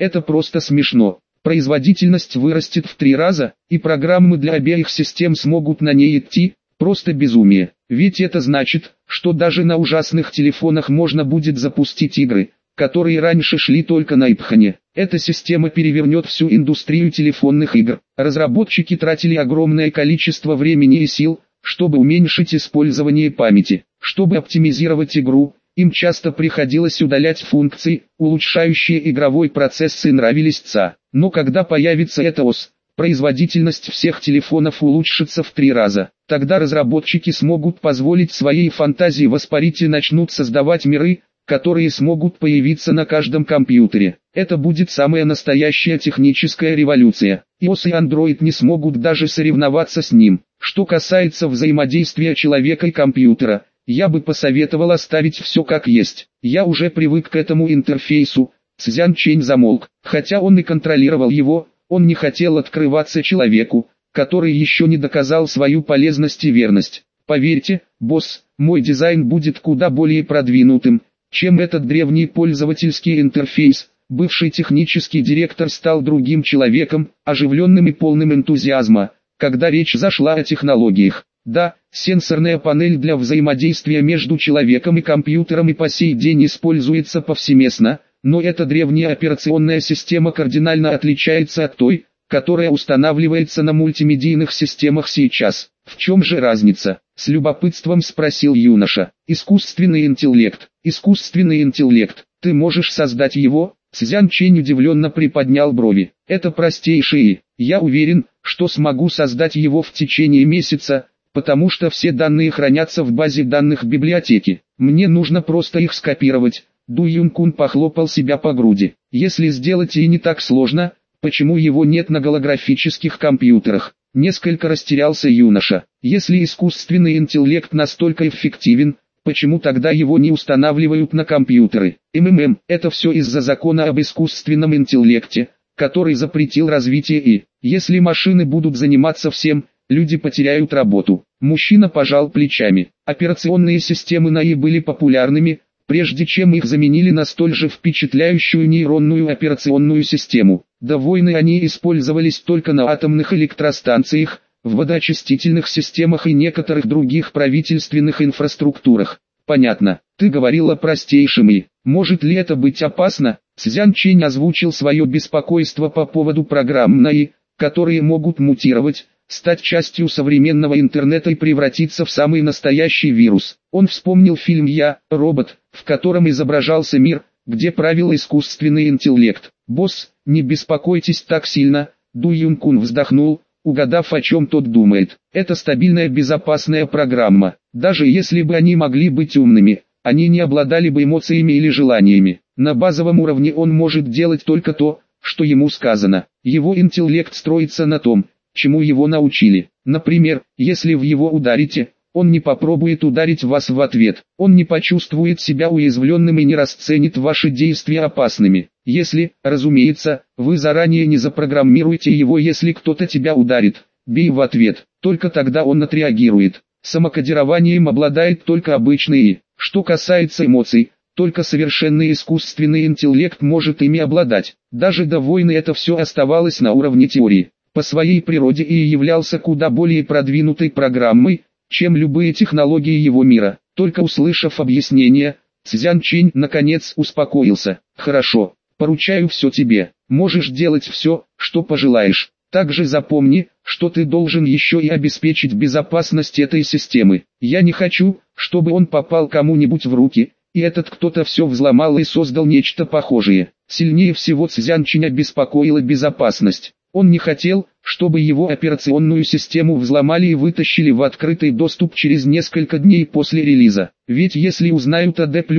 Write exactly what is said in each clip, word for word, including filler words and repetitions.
Это просто смешно. Производительность вырастет в три раза, и программы для обеих систем смогут на ней идти. Просто безумие. Ведь это значит, что даже на ужасных телефонах можно будет запустить игры, которые раньше шли только на ипхане. Эта система перевернет всю индустрию телефонных игр. Разработчики тратили огромное количество времени и сил, чтобы уменьшить использование памяти. Чтобы оптимизировать игру, им часто приходилось удалять функции, улучшающие игровой процесс, и нравились ЦА. Но когда появится эта ОС, производительность всех телефонов улучшится в три раза. Тогда разработчики смогут позволить своей фантазии воспарить и начнут создавать миры, которые смогут появиться на каждом компьютере. Это будет самая настоящая техническая революция. iOS и Android не смогут даже соревноваться с ним. Что касается взаимодействия человека и компьютера, я бы посоветовал оставить все как есть. Я уже привык к этому интерфейсу. Цзян Чэнь замолк. Хотя он и контролировал его, он не хотел открываться человеку, который еще не доказал свою полезность и верность. Поверьте, босс, мой дизайн будет куда более продвинутым, чем этот древний пользовательский интерфейс. Бывший технический директор стал другим человеком, оживленным и полным энтузиазма, когда речь зашла о технологиях. Да, сенсорная панель для взаимодействия между человеком и компьютером и по сей день используется повсеместно, но эта древняя операционная система кардинально отличается от той, которая устанавливается на мультимедийных системах сейчас. В чем же разница? С любопытством спросил юноша. Искусственный интеллект. Искусственный интеллект. Ты можешь создать его? Цзян Чэнь удивленно приподнял брови. Это простейшее. Я уверен, что смогу создать его в течение месяца, потому что все данные хранятся в базе данных библиотеки. Мне нужно просто их скопировать. Ду Юнкун похлопал себя по груди. Если сделать и не так сложно, почему его нет на голографических компьютерах? Несколько растерялся юноша. Если искусственный интеллект настолько эффективен, почему тогда его не устанавливают на компьютеры? МММ, это все из-за закона об искусственном интеллекте, который запретил развитие и, если машины будут заниматься всем, люди потеряют работу. Мужчина пожал плечами. Операционные системы на ИИ были популярными, прежде чем их заменили на столь же впечатляющую нейронную операционную систему. До войны они использовались только на атомных электростанциях, в водоочистительных системах и некоторых других правительственных инфраструктурах. Понятно, ты говорил о простейшем и, может ли это быть опасно? Цзян Чэнь озвучил свое беспокойство по поводу программ на ИИ, которые могут мутировать, стать частью современного интернета и превратиться в самый настоящий вирус. Он вспомнил фильм «Я, робот», в котором изображался мир, где правил искусственный интеллект. «Босс, не беспокойтесь так сильно», Ду Юнкун вздохнул, угадав, о чем тот думает. Это стабильная безопасная программа. Даже если бы они могли быть умными, они не обладали бы эмоциями или желаниями. На базовом уровне он может делать только то, что ему сказано. Его интеллект строится на том, чему его научили. Например, если вы его ударите, он не попробует ударить вас в ответ. Он не почувствует себя уязвленным и не расценит ваши действия опасными. Если, разумеется, вы заранее не запрограммируете его, если кто-то тебя ударит, бей в ответ, только тогда он отреагирует. Самокодированием обладает только обычный ИИ. Что касается эмоций, только совершенный искусственный интеллект может ими обладать. Даже до войны это все оставалось на уровне теории. По своей природе ИИ являлся куда более продвинутой программой, чем любые технологии его мира. Только услышав объяснение, Цзян Чэнь наконец успокоился. Хорошо, поручаю все тебе, можешь делать все, что пожелаешь. Также запомни, что ты должен еще и обеспечить безопасность этой системы. Я не хочу, чтобы он попал кому-нибудь в руки, и этот кто-то все взломал и создал нечто похожее. Сильнее всего Цзян Чэня беспокоила безопасность. Он не хотел, чтобы его операционную систему взломали и вытащили в открытый доступ через несколько дней после релиза. Ведь если узнают о Д++,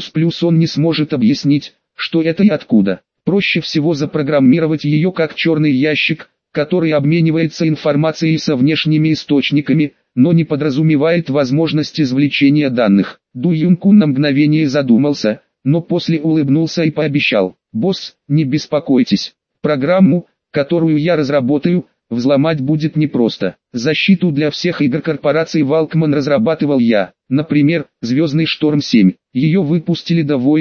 он не сможет объяснить, что это и откуда. Проще всего запрограммировать ее как черный ящик, который обменивается информацией со внешними источниками, но не подразумевает возможность извлечения данных. Ду Юнкун на мгновение задумался, но после улыбнулся и пообещал: «Босс, не беспокойтесь, программу, которую я разработаю, взломать будет непросто. Защиту для всех игр корпорации Valkman разрабатывал я, например, «Звездный шторм семь». Ее выпустили до войны,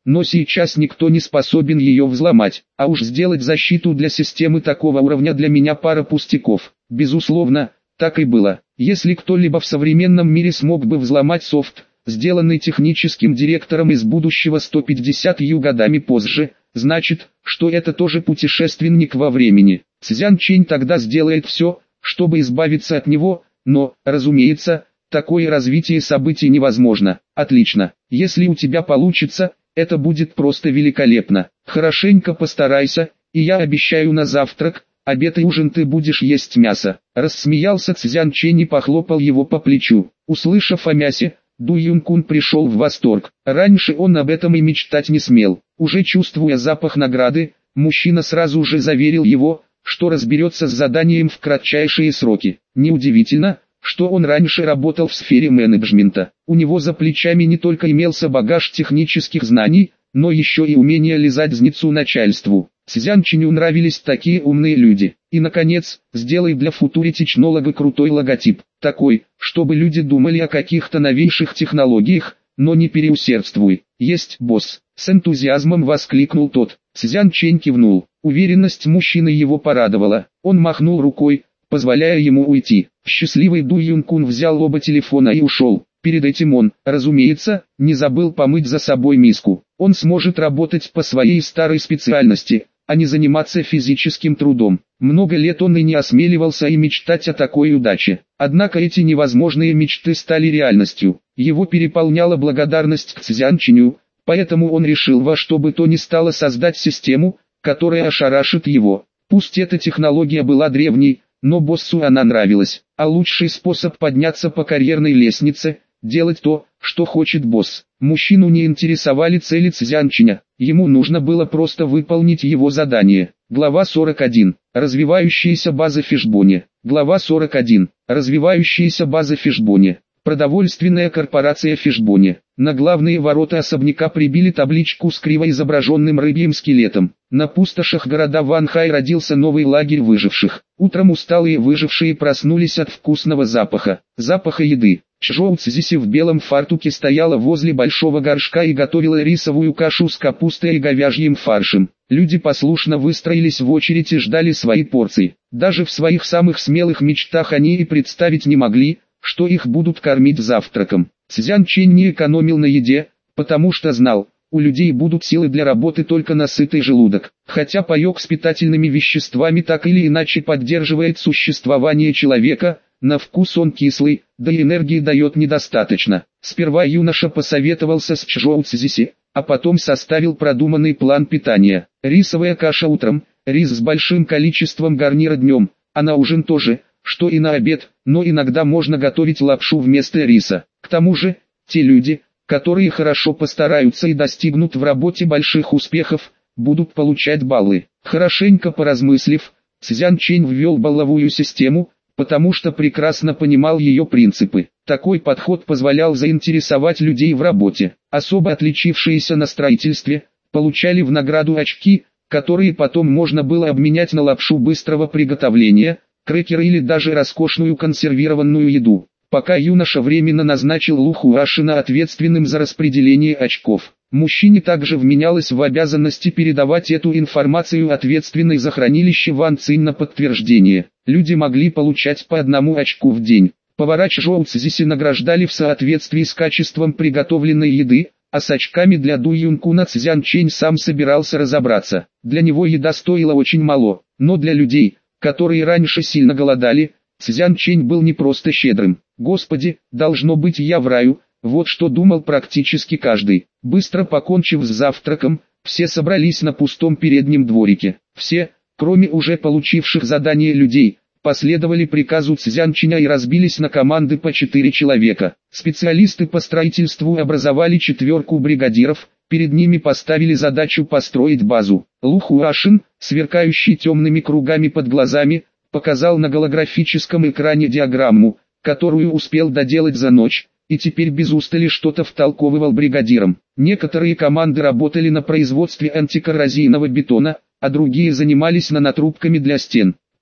но сейчас никто не способен ее взломать, а уж сделать защиту для системы такого уровня для меня пара пустяков. Безусловно, так и было. Если кто-либо в современном мире смог бы взломать софт, сделанный техническим директором из будущего сто пятьдесятью годами позже, значит, что это тоже путешественник во времени. Цзян Чэнь тогда сделает все, чтобы избавиться от него, но, разумеется, такое развитие событий невозможно. Отлично. Если у тебя получится, это будет просто великолепно. Хорошенько постарайся, и я обещаю на завтрак, обед и ужин ты будешь есть мясо. Рассмеялся Цзян Чэнь и похлопал его по плечу. Услышав о мясе, Ду Юнкун пришел в восторг. Раньше он об этом и мечтать не смел. Уже чувствуя запах награды, мужчина сразу же заверил его, что разберется с заданием в кратчайшие сроки. Неудивительно, что он раньше работал в сфере менеджмента. У него за плечами не только имелся багаж технических знаний, но еще и умение лизать зницу начальству. Цзян Чэню нравились такие умные люди. И наконец, сделай для футури-технолога крутой логотип. Такой, чтобы люди думали о каких-то новейших технологиях, но не переусердствуй. Есть, босс. С энтузиазмом воскликнул тот. Цзян Чэнь кивнул. Уверенность мужчины его порадовала. Он махнул рукой, позволяя ему уйти. Счастливый Ду Юнкун взял оба телефона и ушел. Перед этим он, разумеется, не забыл помыть за собой миску. Он сможет работать по своей старой специальности, а не заниматься физическим трудом. Много лет он и не осмеливался и мечтать о такой удаче. Однако эти невозможные мечты стали реальностью. Его переполняла благодарность к Цзян Чэню, поэтому он решил во что бы то ни стало создать систему, которая ошарашит его. Пусть эта технология была древней, но боссу она нравилась. А лучший способ подняться по карьерной лестнице – делать то, что хочет босс. Мужчину не интересовали цели Цзян Чэня, ему нужно было просто выполнить его задание. Глава сорок один. Развивающаяся база Фишбони. Глава сорок один. Развивающаяся база Фишбони. Продовольственная корпорация Фишбони. На главные ворота особняка прибили табличку с криво изображенным рыбьим скелетом. На пустошах города Ванхай родился новый лагерь выживших. Утром усталые выжившие проснулись от вкусного запаха. Запаха еды. Чжоу Цзиси в белом фартуке стояла возле большого горшка и готовила рисовую кашу с капустой и говяжьим фаршем. Люди послушно выстроились в очередь и ждали свои порции. Даже в своих самых смелых мечтах они и представить не могли, что их будут кормить завтраком. Цзян Чэнь не экономил на еде, потому что знал, у людей будут силы для работы только на сытый желудок. Хотя паёк с питательными веществами так или иначе поддерживает существование человека, на вкус он кислый, да и энергии дает недостаточно. Сперва юноша посоветовался с Чжоу Цзиси, а потом составил продуманный план питания. Рисовая каша утром, рис с большим количеством гарнира днем, а на ужин тоже, что и на обед, но иногда можно готовить лапшу вместо риса. К тому же, те люди, которые хорошо постараются и достигнут в работе больших успехов, будут получать баллы. Хорошенько поразмыслив, Цзян Чэнь ввел балловую систему, потому что прекрасно понимал ее принципы. Такой подход позволял заинтересовать людей в работе. Особо отличившиеся на строительстве, получали в награду очки, которые потом можно было обменять на лапшу быстрого приготовления, крекеры или даже роскошную консервированную еду. Пока юноша временно назначил Лу Хуашина ответственным за распределение очков. Мужчине также вменялось в обязанности передавать эту информацию ответственной за хранилище Ван Цинь на подтверждение. Люди могли получать по одному очку в день. Повара Чжоу Цзиси награждали в соответствии с качеством приготовленной еды, а с очками для Ду Юнкуна Цзян Чэнь сам собирался разобраться. Для него еда стоила очень мало, но для людей, которые раньше сильно голодали, Цзян Чэнь был не просто щедрым. Господи, должно быть я в раю, вот что думал практически каждый. Быстро покончив с завтраком, все собрались на пустом переднем дворике. Все, кроме уже получивших задание людей, последовали приказу Цзян Чэня и разбились на команды по четыре человека. Специалисты по строительству образовали четверку бригадиров, перед ними поставили задачу построить базу. Лу Хуашин, сверкающий темными кругами под глазами, показал на голографическом экране диаграмму, которую успел доделать за ночь, и теперь без устали что-то втолковывал бригадирам. Некоторые команды работали на производстве антикоррозийного бетона, а другие занимались нанотрубками для стен.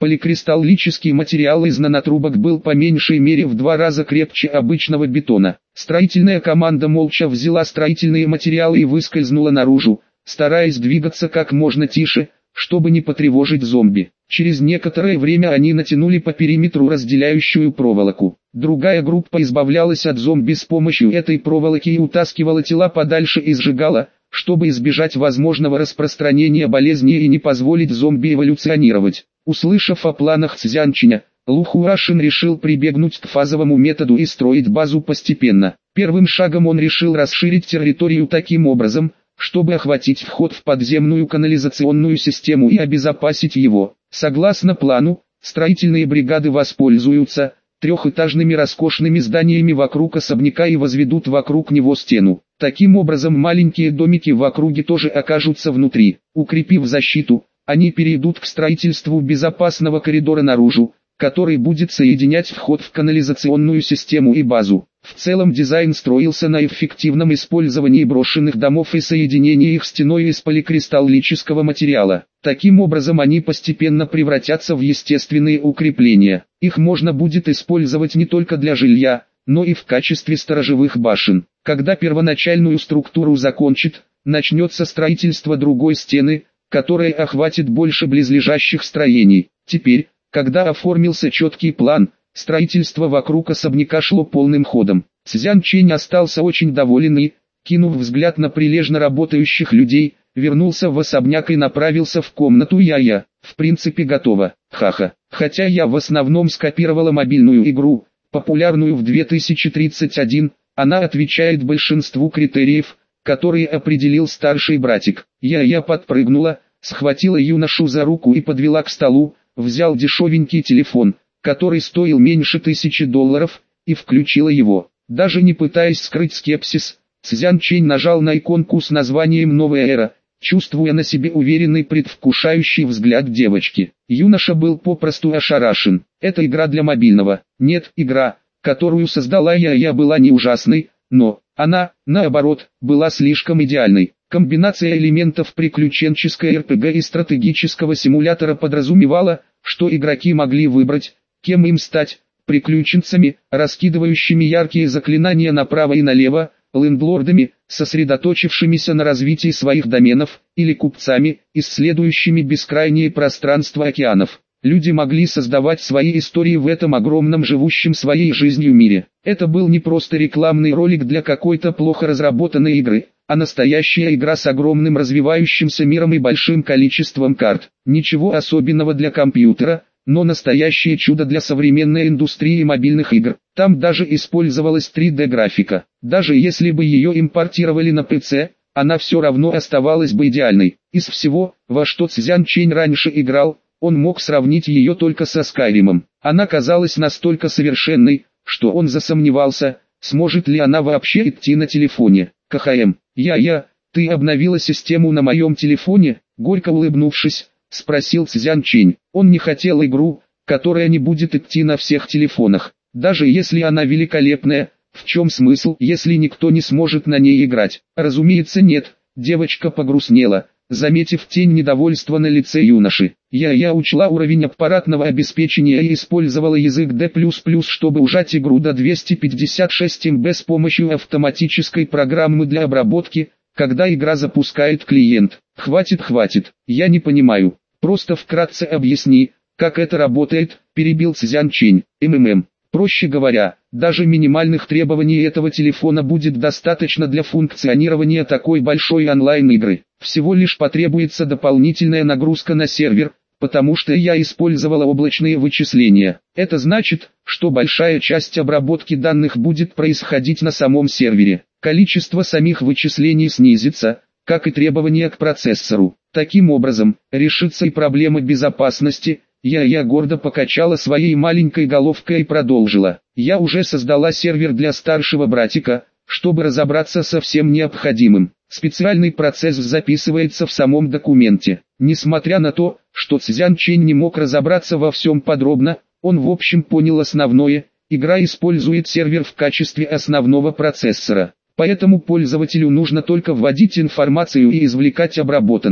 Поликристаллический материал из нанотрубок был по меньшей мере в два раза крепче обычного бетона. Строительная команда молча взяла строительные материалы и выскользнула наружу, стараясь двигаться как можно тише, чтобы не потревожить зомби. Через некоторое время они натянули по периметру разделяющую проволоку. Другая группа избавлялась от зомби с помощью этой проволоки и утаскивала тела подальше и сжигала, чтобы избежать возможного распространения болезни и не позволить зомби эволюционировать. Услышав о планах Цзянчиня, Лу Хуашин решил прибегнуть к фазовому методу и строить базу постепенно. Первым шагом он решил расширить территорию таким образом, чтобы охватить вход в подземную канализационную систему и обезопасить его. Согласно плану, строительные бригады воспользуются трехэтажными роскошными зданиями вокруг особняка и возведут вокруг него стену. Таким образом маленькие домики в округе тоже окажутся внутри. Укрепив защиту, они перейдут к строительству безопасного коридора наружу, который будет соединять вход в канализационную систему и базу. В целом дизайн строился на эффективном использовании брошенных домов и соединении их стеной из поликристаллического материала. Таким образом они постепенно превратятся в естественные укрепления. Их можно будет использовать не только для жилья, но и в качестве сторожевых башен. Когда первоначальную структуру закончит, начнется строительство другой стены, которая охватит больше близлежащих строений. Теперь, когда оформился четкий план, строительство вокруг особняка шло полным ходом. Цзянчень остался очень доволен и, кинув взгляд на прилежно работающих людей, вернулся в особняк и направился в комнату Я-Я. В принципе готово, ха-ха. Хотя я в основном скопировала мобильную игру, популярную в две тысячи тридцать один, она отвечает большинству критериев, которые определил старший братик. Я-Я подпрыгнула, схватила юношу за руку и подвела к столу, взял дешевенький телефон, который стоил меньше тысячи долларов, и включила его. Даже не пытаясь скрыть скепсис, Цзянчень нажал на иконку с названием «Новая эра», чувствуя на себе уверенный предвкушающий взгляд девочки. Юноша был попросту ошарашен. Это игра для мобильного. Нет, игра, которую создала Я-Я, была не ужасной, но она, наоборот, была слишком идеальной. Комбинация элементов приключенческой эр пи гэ и стратегического симулятора подразумевала, что игроки могли выбрать, кем им стать: приключенцами, раскидывающими яркие заклинания направо и налево, лендлордами, сосредоточившимися на развитии своих доменов, или купцами, исследующими бескрайние пространства океанов. Люди могли создавать свои истории в этом огромном живущем своей жизнью мире. Это был не просто рекламный ролик для какой-то плохо разработанной игры, а настоящая игра с огромным развивающимся миром и большим количеством карт. Ничего особенного для компьютера, но настоящее чудо для современной индустрии мобильных игр. Там даже использовалась три дэ графика. Даже если бы ее импортировали на пэ цэ, она все равно оставалась бы идеальной. Из всего, во что Цзянчень раньше играл, он мог сравнить ее только со Скайримом. Она казалась настолько совершенной, что он засомневался, сможет ли она вообще идти на телефоне. КХМ, Я-Я, ты обновила систему на моем телефоне? Горько улыбнувшись, спросил Цзянчень. Он не хотел игру, которая не будет идти на всех телефонах. Даже если она великолепная, в чем смысл, если никто не сможет на ней играть? Разумеется нет, девочка погрустнела, заметив тень недовольства на лице юноши. Я-Я учла уровень аппаратного обеспечения и использовала язык дэ плюс плюс, чтобы ужать игру до двухсот пятидесяти шести эм бэ с помощью автоматической программы для обработки, когда игра запускает клиент. Хватит, хватит, я не понимаю. Просто вкратце объясни, как это работает, перебил Цзянчень. МММ. Проще говоря, даже минимальных требований этого телефона будет достаточно для функционирования такой большой онлайн-игры. Всего лишь потребуется дополнительная нагрузка на сервер, потому что я использовала облачные вычисления. Это значит, что большая часть обработки данных будет происходить на самом сервере. Количество самих вычислений снизится, как и требования к процессору. Таким образом, решится и проблема безопасности. Я-Я гордо покачала своей маленькой головкой и продолжила. Я уже создала сервер для старшего братика, чтобы разобраться со всем необходимым. Специальный процесс записывается в самом документе. Несмотря на то, что Цзянчень не мог разобраться во всем подробно, он в общем понял основное. Игра использует сервер в качестве основного процессора. Поэтому пользователю нужно только вводить информацию и извлекать обработанную.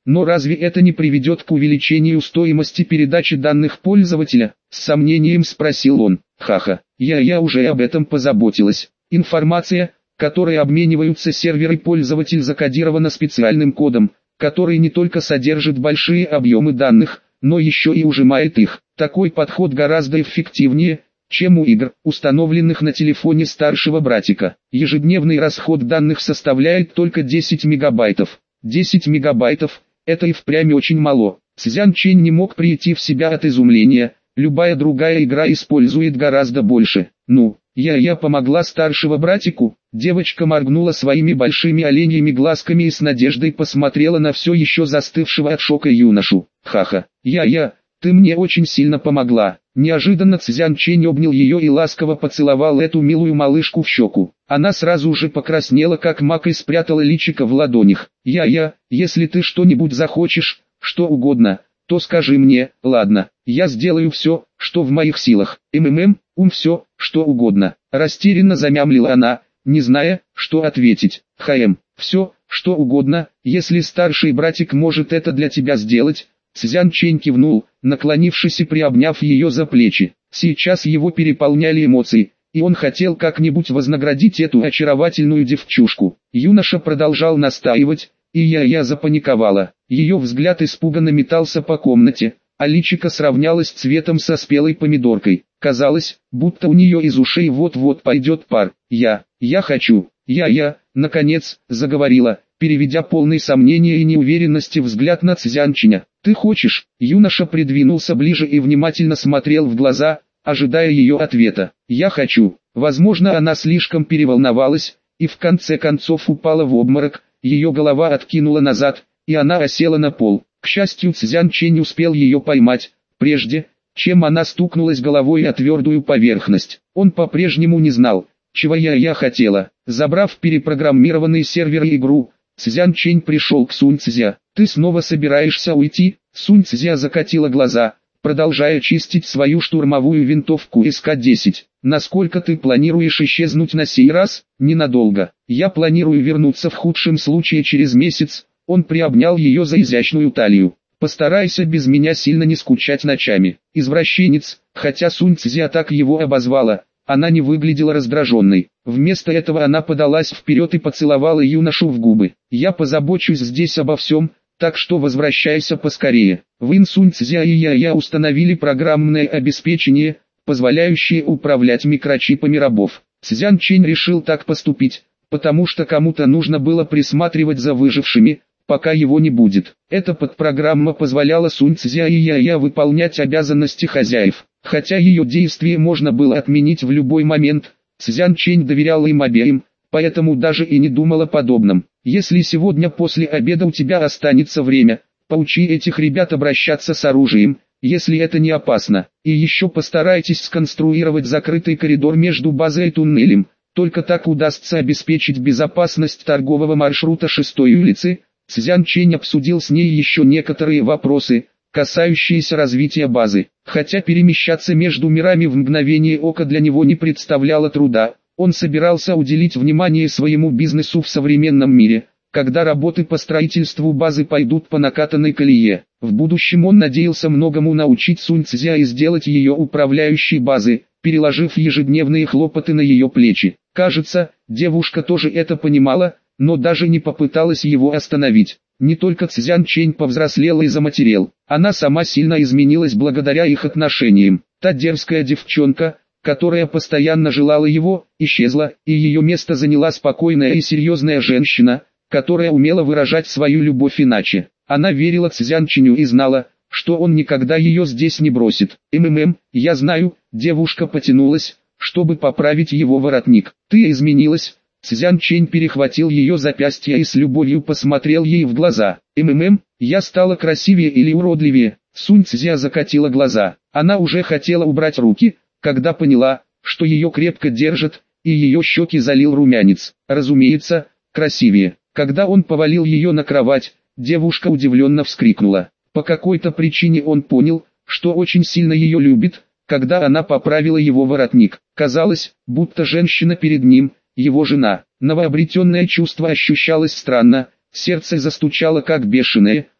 Но разве это не приведет к увеличению стоимости передачи данных пользователя? С сомнением спросил он. Ха-ха, я, я уже об этом позаботилась. Информация, которой обмениваются серверы, пользователь закодирована специальным кодом, который не только содержит большие объемы данных, но еще и ужимает их. Такой подход гораздо эффективнее, чем у игр, установленных на телефоне старшего братика. Ежедневный расход данных составляет только десять мегабайтов. десять мегабайтов – это и впрямь очень мало. Цзян Чэнь не мог прийти в себя от изумления, любая другая игра использует гораздо больше. Ну, я, я помогла старшего братику. Девочка моргнула своими большими оленьими глазками и с надеждой посмотрела на все еще застывшего от шока юношу. Ха-ха, я, я, ты мне очень сильно помогла. Неожиданно Цзян Чэнь обнял ее и ласково поцеловал эту милую малышку в щеку. Она сразу же покраснела как мак и спрятала личико в ладонях. Я, я, если ты что-нибудь захочешь, что угодно, то скажи мне, ладно, я сделаю все, что в моих силах. МММ, ум, все, что угодно. Растерянно замямлила она, не зная, что ответить. ХМ, все, что угодно, если старший братик может это для тебя сделать. Цзян Чэнь кивнул, наклонившись и приобняв ее за плечи. Сейчас его переполняли эмоции, и он хотел как-нибудь вознаградить эту очаровательную девчушку. Юноша продолжал настаивать, и я-я запаниковала. Ее взгляд испуганно метался по комнате, а личико сравнялось цветом со спелой помидоркой. Казалось, будто у нее из ушей вот-вот пойдет пар. «Я, я хочу, я-я», наконец, заговорила, переведя полный сомнения и неуверенности взгляд на Цзян Чэня. «Ты хочешь?» Юноша придвинулся ближе и внимательно смотрел в глаза, ожидая ее ответа. «Я хочу». Возможно, она слишком переволновалась, и в конце концов упала в обморок, ее голова откинула назад, и она осела на пол. К счастью, Цзян Чэнь успел ее поймать, прежде, чем она стукнулась головой о твердую поверхность. Он по-прежнему не знал, чего я я хотела. Забрав перепрограммированный сервер и игру, Цзян Чэнь пришел к Сунь Цзя. «Ты снова собираешься уйти?» Сунь Цзя закатила глаза, продолжая чистить свою штурмовую винтовку эс ка десять. «Насколько ты планируешь исчезнуть на сей раз?» «Ненадолго. Я планирую вернуться в худшем случае через месяц». Он приобнял ее за изящную талию. «Постарайся без меня сильно не скучать ночами». Извращенец, хотя Сунь Цзя так его обозвала, она не выглядела раздраженной. Вместо этого она подалась вперед и поцеловала юношу в губы. «Я позабочусь здесь обо всем, так что возвращайся поскорее». Вин Сунь Цзя и я-я установили программное обеспечение, позволяющее управлять микрочипами рабов. Цзян Чэнь решил так поступить, потому что кому-то нужно было присматривать за выжившими, пока его не будет. Эта подпрограмма позволяла Сунь Цзя и я-я выполнять обязанности хозяев. Хотя ее действие можно было отменить в любой момент, Цзян Чэнь доверял им обеим, поэтому даже и не думал о подобном. «Если сегодня после обеда у тебя останется время, поучи этих ребят обращаться с оружием, если это не опасно. И еще постарайтесь сконструировать закрытый коридор между базой и туннелем, только так удастся обеспечить безопасность торгового маршрута шестой улицы». Цзян Чэнь обсудил с ней еще некоторые вопросы, касающиеся развития базы. Хотя перемещаться между мирами в мгновение ока для него не представляло труда, он собирался уделить внимание своему бизнесу в современном мире, когда работы по строительству базы пойдут по накатанной колее. В будущем он надеялся многому научить Сунь Цзя и сделать ее управляющей базы, переложив ежедневные хлопоты на ее плечи. Кажется, девушка тоже это понимала, но даже не попыталась его остановить. Не только Цзян Чэнь повзрослела и заматерел, она сама сильно изменилась благодаря их отношениям. Та дерзкая девчонка, которая постоянно желала его, исчезла, и ее место заняла спокойная и серьезная женщина, которая умела выражать свою любовь иначе. Она верила Цзян Чэню и знала, что он никогда ее здесь не бросит. «МММ, я знаю», девушка потянулась, чтобы поправить его воротник. «Ты изменилась». Цзян Чэнь перехватил ее запястье и с любовью посмотрел ей в глаза. «МММ, я стала красивее или уродливее?» Сунь Цзя закатила глаза. Она уже хотела убрать руки, когда поняла, что ее крепко держат, и ее щеки залил румянец. Разумеется, красивее. Когда он повалил ее на кровать, девушка удивленно вскрикнула. По какой-то причине он понял, что очень сильно ее любит, когда она поправила его воротник. Казалось, будто женщина перед ним – его жена. Новообретенное чувство ощущалось странно, сердце застучало как бешеное,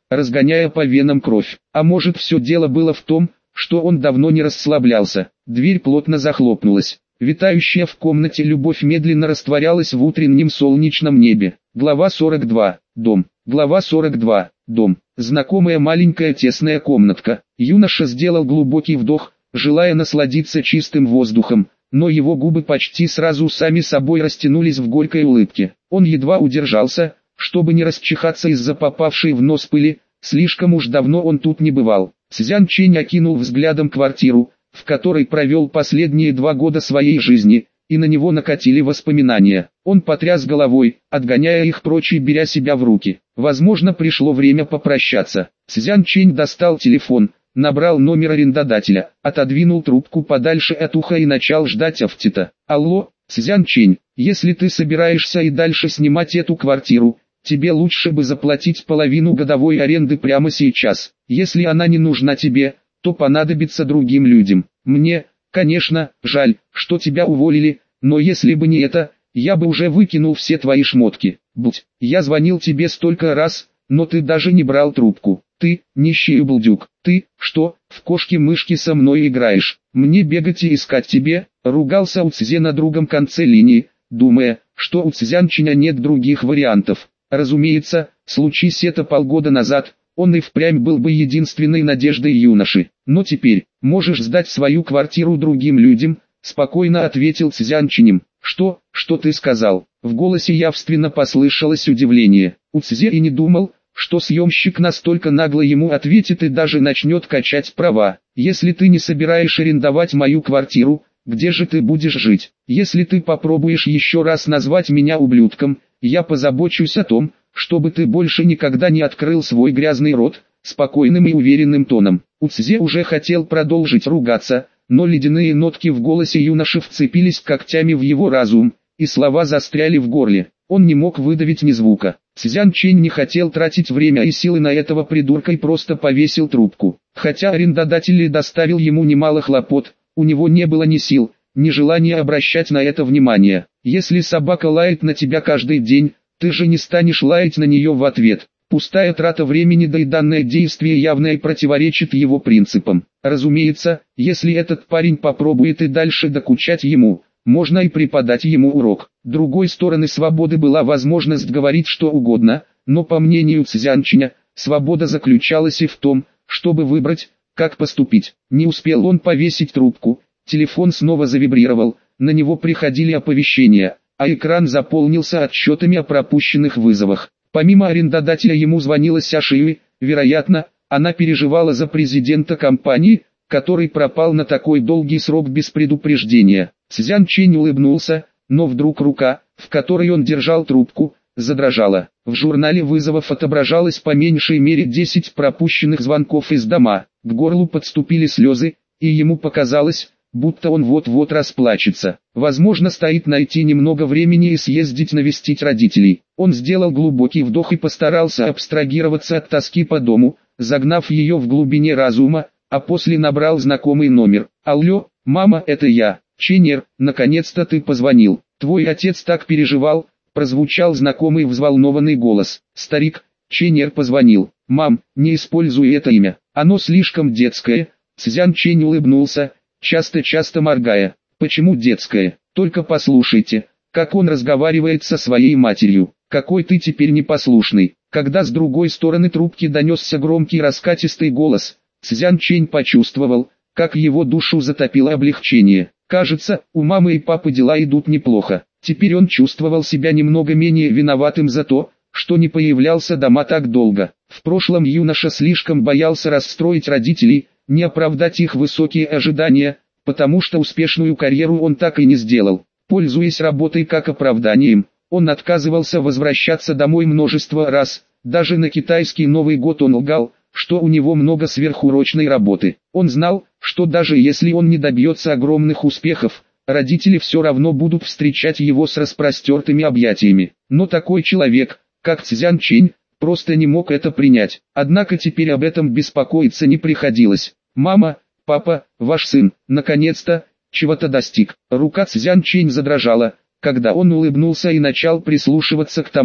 разгоняя по венам кровь. А может, все дело было в том, что он давно не расслаблялся. Дверь плотно захлопнулась. Витающая в комнате любовь медленно растворялась в утреннем солнечном небе. Глава сорок два. Дом. Глава сорок два. Дом. Знакомая маленькая тесная комнатка. Юноша сделал глубокий вдох, желая насладиться чистым воздухом, но его губы почти сразу сами собой растянулись в горькой улыбке. Он едва удержался, чтобы не расчихаться из-за попавшей в нос пыли, слишком уж давно он тут не бывал. Цзян Чэнь окинул взглядом квартиру, в которой провел последние два года своей жизни, и на него накатили воспоминания. Он потряс головой, отгоняя их прочь и беря себя в руки. Возможно, пришло время попрощаться. Цзян Чэнь достал телефон, набрал номер арендодателя, отодвинул трубку подальше от уха и начал ждать Афтита. «Алло, Цзян Чэнь, если ты собираешься и дальше снимать эту квартиру, тебе лучше бы заплатить половину годовой аренды прямо сейчас. Если она не нужна тебе, то понадобится другим людям. Мне, конечно, жаль, что тебя уволили, но если бы не это, я бы уже выкинул все твои шмотки. Будь, я звонил тебе столько раз, но ты даже не брал трубку. Ты, нищий ублюдок, ты, что, в кошки-мышки со мной играешь? Мне бегать и искать тебе?» Ругался Уцзе на другом конце линии, думая, что у Цзянчиня нет других вариантов. Разумеется, случись это полгода назад, он и впрямь был бы единственной надеждой юноши. «Но теперь, можешь сдать свою квартиру другим людям», — спокойно ответил Цзянчинем. «Что, что ты сказал?» В голосе явственно послышалось удивление. Уцзе и не думал, что съемщик настолько нагло ему ответит и даже начнет качать права. «Если ты не собираешь арендовать мою квартиру, где же ты будешь жить? Если ты попробуешь еще раз назвать меня ублюдком, я позабочусь о том, чтобы ты больше никогда не открыл свой грязный рот», спокойным и уверенным тоном. Уцзе уже хотел продолжить ругаться, но ледяные нотки в голосе юноши вцепились когтями в его разум, и слова застряли в горле. Он не мог выдавить ни звука. Цзян Чэнь не хотел тратить время и силы на этого придурка и просто повесил трубку. Хотя арендодатель и доставил ему немало хлопот, у него не было ни сил, ни желания обращать на это внимание. Если собака лает на тебя каждый день, ты же не станешь лаять на нее в ответ. Пустая трата времени, да и данное действие явно и противоречит его принципам. Разумеется, если этот парень попробует и дальше докучать ему, можно и преподать ему урок. Другой стороны свободы была возможность говорить что угодно, но по мнению Цзянчиня, свобода заключалась и в том, чтобы выбрать, как поступить. Не успел он повесить трубку, телефон снова завибрировал, на него приходили оповещения, а экран заполнился отчетами о пропущенных вызовах. Помимо арендодателя ему звонила Ся Шиюй, вероятно, она переживала за президента компании, который пропал на такой долгий срок без предупреждения. Цзян Чэнь улыбнулся, но вдруг рука, в которой он держал трубку, задрожала. В журнале вызовов отображалось по меньшей мере десять пропущенных звонков из дома. К горлу подступили слезы, и ему показалось, будто он вот-вот расплачется. Возможно, стоит найти немного времени и съездить навестить родителей. Он сделал глубокий вдох и постарался абстрагироваться от тоски по дому, загнав ее в глубине разума, а после набрал знакомый номер. «Алло, мама, это я, Ченер, наконец-то ты позвонил. Твой отец так переживал», прозвучал знакомый взволнованный голос. «Старик, Ченер позвонил. Мам, не используй это имя, оно слишком детское». Цзян Чэнь улыбнулся, часто-часто моргая. «Почему детское? Только послушайте, как он разговаривает со своей матерью. Какой ты теперь непослушный». Когда с другой стороны трубки донесся громкий раскатистый голос, Цзян Чэнь почувствовал, как его душу затопило облегчение. Кажется, у мамы и папы дела идут неплохо. Теперь он чувствовал себя немного менее виноватым за то, что не появлялся дома так долго. В прошлом юноша слишком боялся расстроить родителей, не оправдать их высокие ожидания, потому что успешную карьеру он так и не сделал. Пользуясь работой как оправданием, он отказывался возвращаться домой множество раз, даже на китайский Новый год он лгал, что у него много сверхурочной работы. Он знал, что даже если он не добьется огромных успехов, родители все равно будут встречать его с распростертыми объятиями. Но такой человек, как Цзян Чэнь, просто не мог это принять. Однако теперь об этом беспокоиться не приходилось. «Мама, папа, ваш сын, наконец-то, чего-то достиг». Рука Цзян Чэнь задрожала, когда он улыбнулся и начал прислушиваться к тому,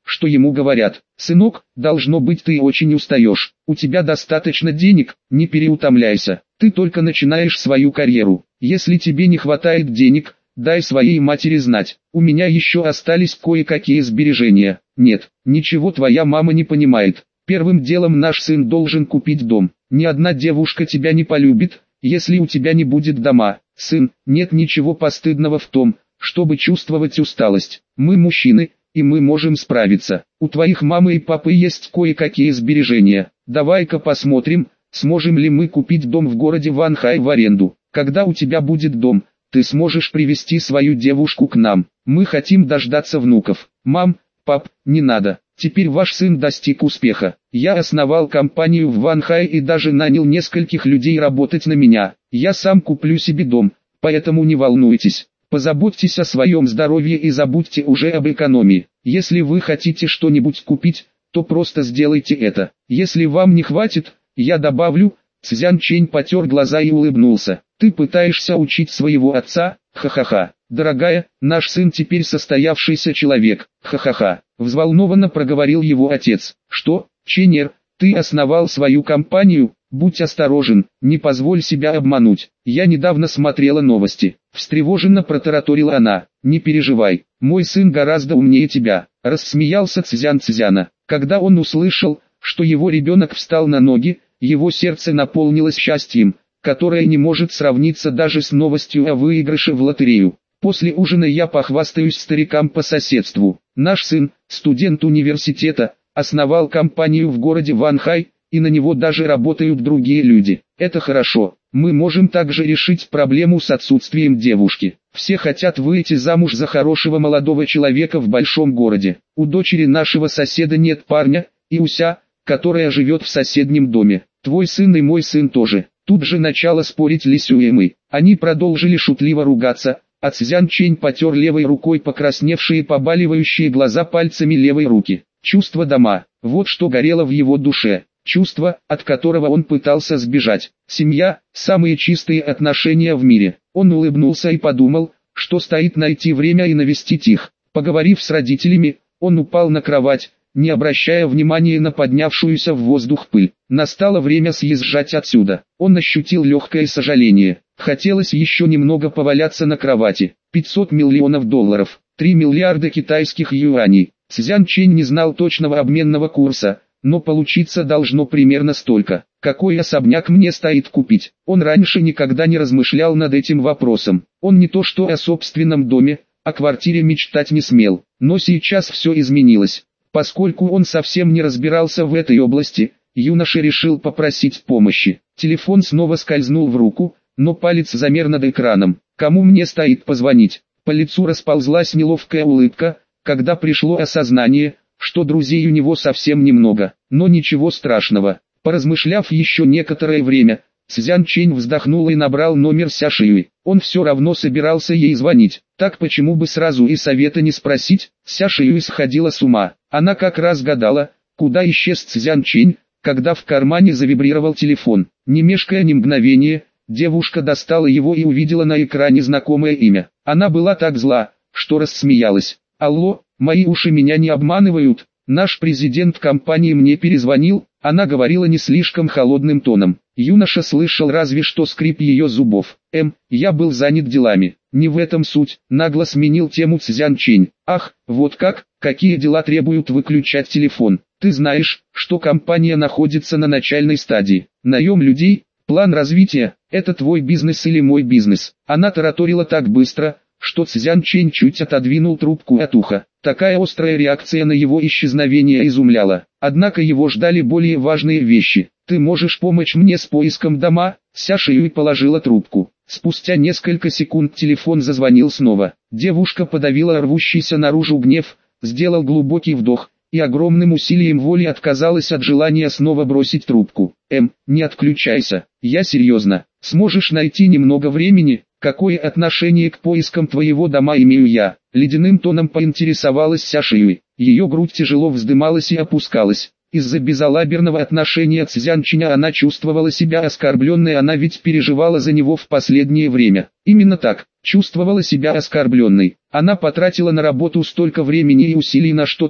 что ему говорят: «Сынок, должно быть, ты очень устаешь, у тебя достаточно денег, не переутомляйся, ты только начинаешь свою карьеру, если тебе не хватает денег, дай своей матери знать, у меня еще остались кое-какие сбережения». Нет, ничего твоя мама не понимает. Первым делом наш сын должен купить дом. Ни одна девушка тебя не полюбит, если у тебя не будет дома. Сын, нет ничего постыдного в том, чтобы чувствовать усталость. Мы мужчины, и мы можем справиться. У твоих мамы и папы есть кое-какие сбережения. Давай-ка посмотрим, сможем ли мы купить дом в городе Ванхай в аренду. Когда у тебя будет дом, ты сможешь привести свою девушку к нам. Мы хотим дождаться внуков. Мам, пап, не надо. Теперь ваш сын достиг успеха. Я основал компанию в Ванхае и даже нанял нескольких людей работать на меня. Я сам куплю себе дом, поэтому не волнуйтесь. Позаботьтесь о своем здоровье и забудьте уже об экономии. Если вы хотите что-нибудь купить, то просто сделайте это. Если вам не хватит, я добавлю. Цзян Чэнь потер глаза и улыбнулся. Ты пытаешься учить своего отца? Ха-ха-ха. Дорогая, наш сын теперь состоявшийся человек. Ха-ха-ха. Взволнованно проговорил его отец. Что, Ченер, ты основал свою компанию? Будь осторожен, не позволь себя обмануть. Я недавно смотрела новости. Встревоженно протараторила она. Не переживай, мой сын гораздо умнее тебя. Рассмеялся Цзян Цзяна. Когда он услышал, что его ребенок встал на ноги, его сердце наполнилось счастьем, которое не может сравниться даже с новостью о выигрыше в лотерею. После ужина я похвастаюсь старикам по соседству. Наш сын, студент университета, основал компанию в городе Ванхай, и на него даже работают другие люди. Это хорошо. Мы можем также решить проблему с отсутствием девушки. Все хотят выйти замуж за хорошего молодого человека в большом городе. У дочери нашего соседа нет парня, и Уся, которая живет в соседнем доме. Твой сын и мой сын тоже. Тут же начало спорить Лисю и мы. Они продолжили шутливо ругаться, а Цзян Чэнь потер левой рукой покрасневшие побаливающие глаза пальцами левой руки. Чувство дома, вот что горело в его душе. Чувство, от которого он пытался сбежать. Семья – самые чистые отношения в мире. Он улыбнулся и подумал, что стоит найти время и навестить их. Поговорив с родителями, он упал на кровать, не обращая внимания на поднявшуюся в воздух пыль. Настало время съезжать отсюда. Он ощутил легкое сожаление. Хотелось еще немного поваляться на кровати. пятьсот миллионов долларов, три миллиарда китайских юаней. Цзян Чэнь не знал точного обменного курса, но получиться должно примерно столько. Какой особняк мне стоит купить? Он раньше никогда не размышлял над этим вопросом. Он не то что о собственном доме, о квартире мечтать не смел. Но сейчас все изменилось. Поскольку он совсем не разбирался в этой области, юноша решил попросить помощи. Телефон снова скользнул в руку, но палец замер над экраном. Кому мне стоит позвонить? По лицу расползлась неловкая улыбка, когда пришло осознание, что друзей у него совсем немного, но ничего страшного. Поразмышляв еще некоторое время, Цзян Чэнь вздохнул и набрал номер Ся Шиюй. Он все равно собирался ей звонить, так почему бы сразу и совета не спросить? Ся Шиюй сходила с ума. Она как раз гадала, куда исчез Цзян Чэнь, когда в кармане завибрировал телефон. Не мешкая ни мгновения, девушка достала его и увидела на экране знакомое имя. Она была так зла, что рассмеялась. «Алло, мои уши меня не обманывают, наш президент компании мне перезвонил». Она говорила не слишком холодным тоном. Юноша слышал разве что скрип ее зубов. «Эм, я был занят делами». «Не в этом суть», нагло сменил тему Цзян Чэнь. «Ах, вот как, какие дела требуют выключать телефон? Ты знаешь, что компания находится на начальной стадии. Наем людей, план развития, это твой бизнес или мой бизнес?» Она тараторила так быстро, что Цзян Чэнь чуть отодвинул трубку от уха. Такая острая реакция на его исчезновение изумляла. Однако его ждали более важные вещи. «Ты можешь помочь мне с поиском дома?» Ся Шиюй положила трубку. Спустя несколько секунд телефон зазвонил снова. Девушка подавила рвущийся наружу гнев, сделал глубокий вдох, и огромным усилием воли отказалась от желания снова бросить трубку. «Эм, не отключайся, я серьезно. Сможешь найти немного времени? Какое отношение к поискам твоего дома имею я?» Ледяным тоном поинтересовалась Ся Шиюй. Ее грудь тяжело вздымалась и опускалась. Из-за безалаберного отношения Цзян Чэня она чувствовала себя оскорбленной, она ведь переживала за него в последнее время. Именно так, чувствовала себя оскорбленной. Она потратила на работу столько времени и усилий на что-то,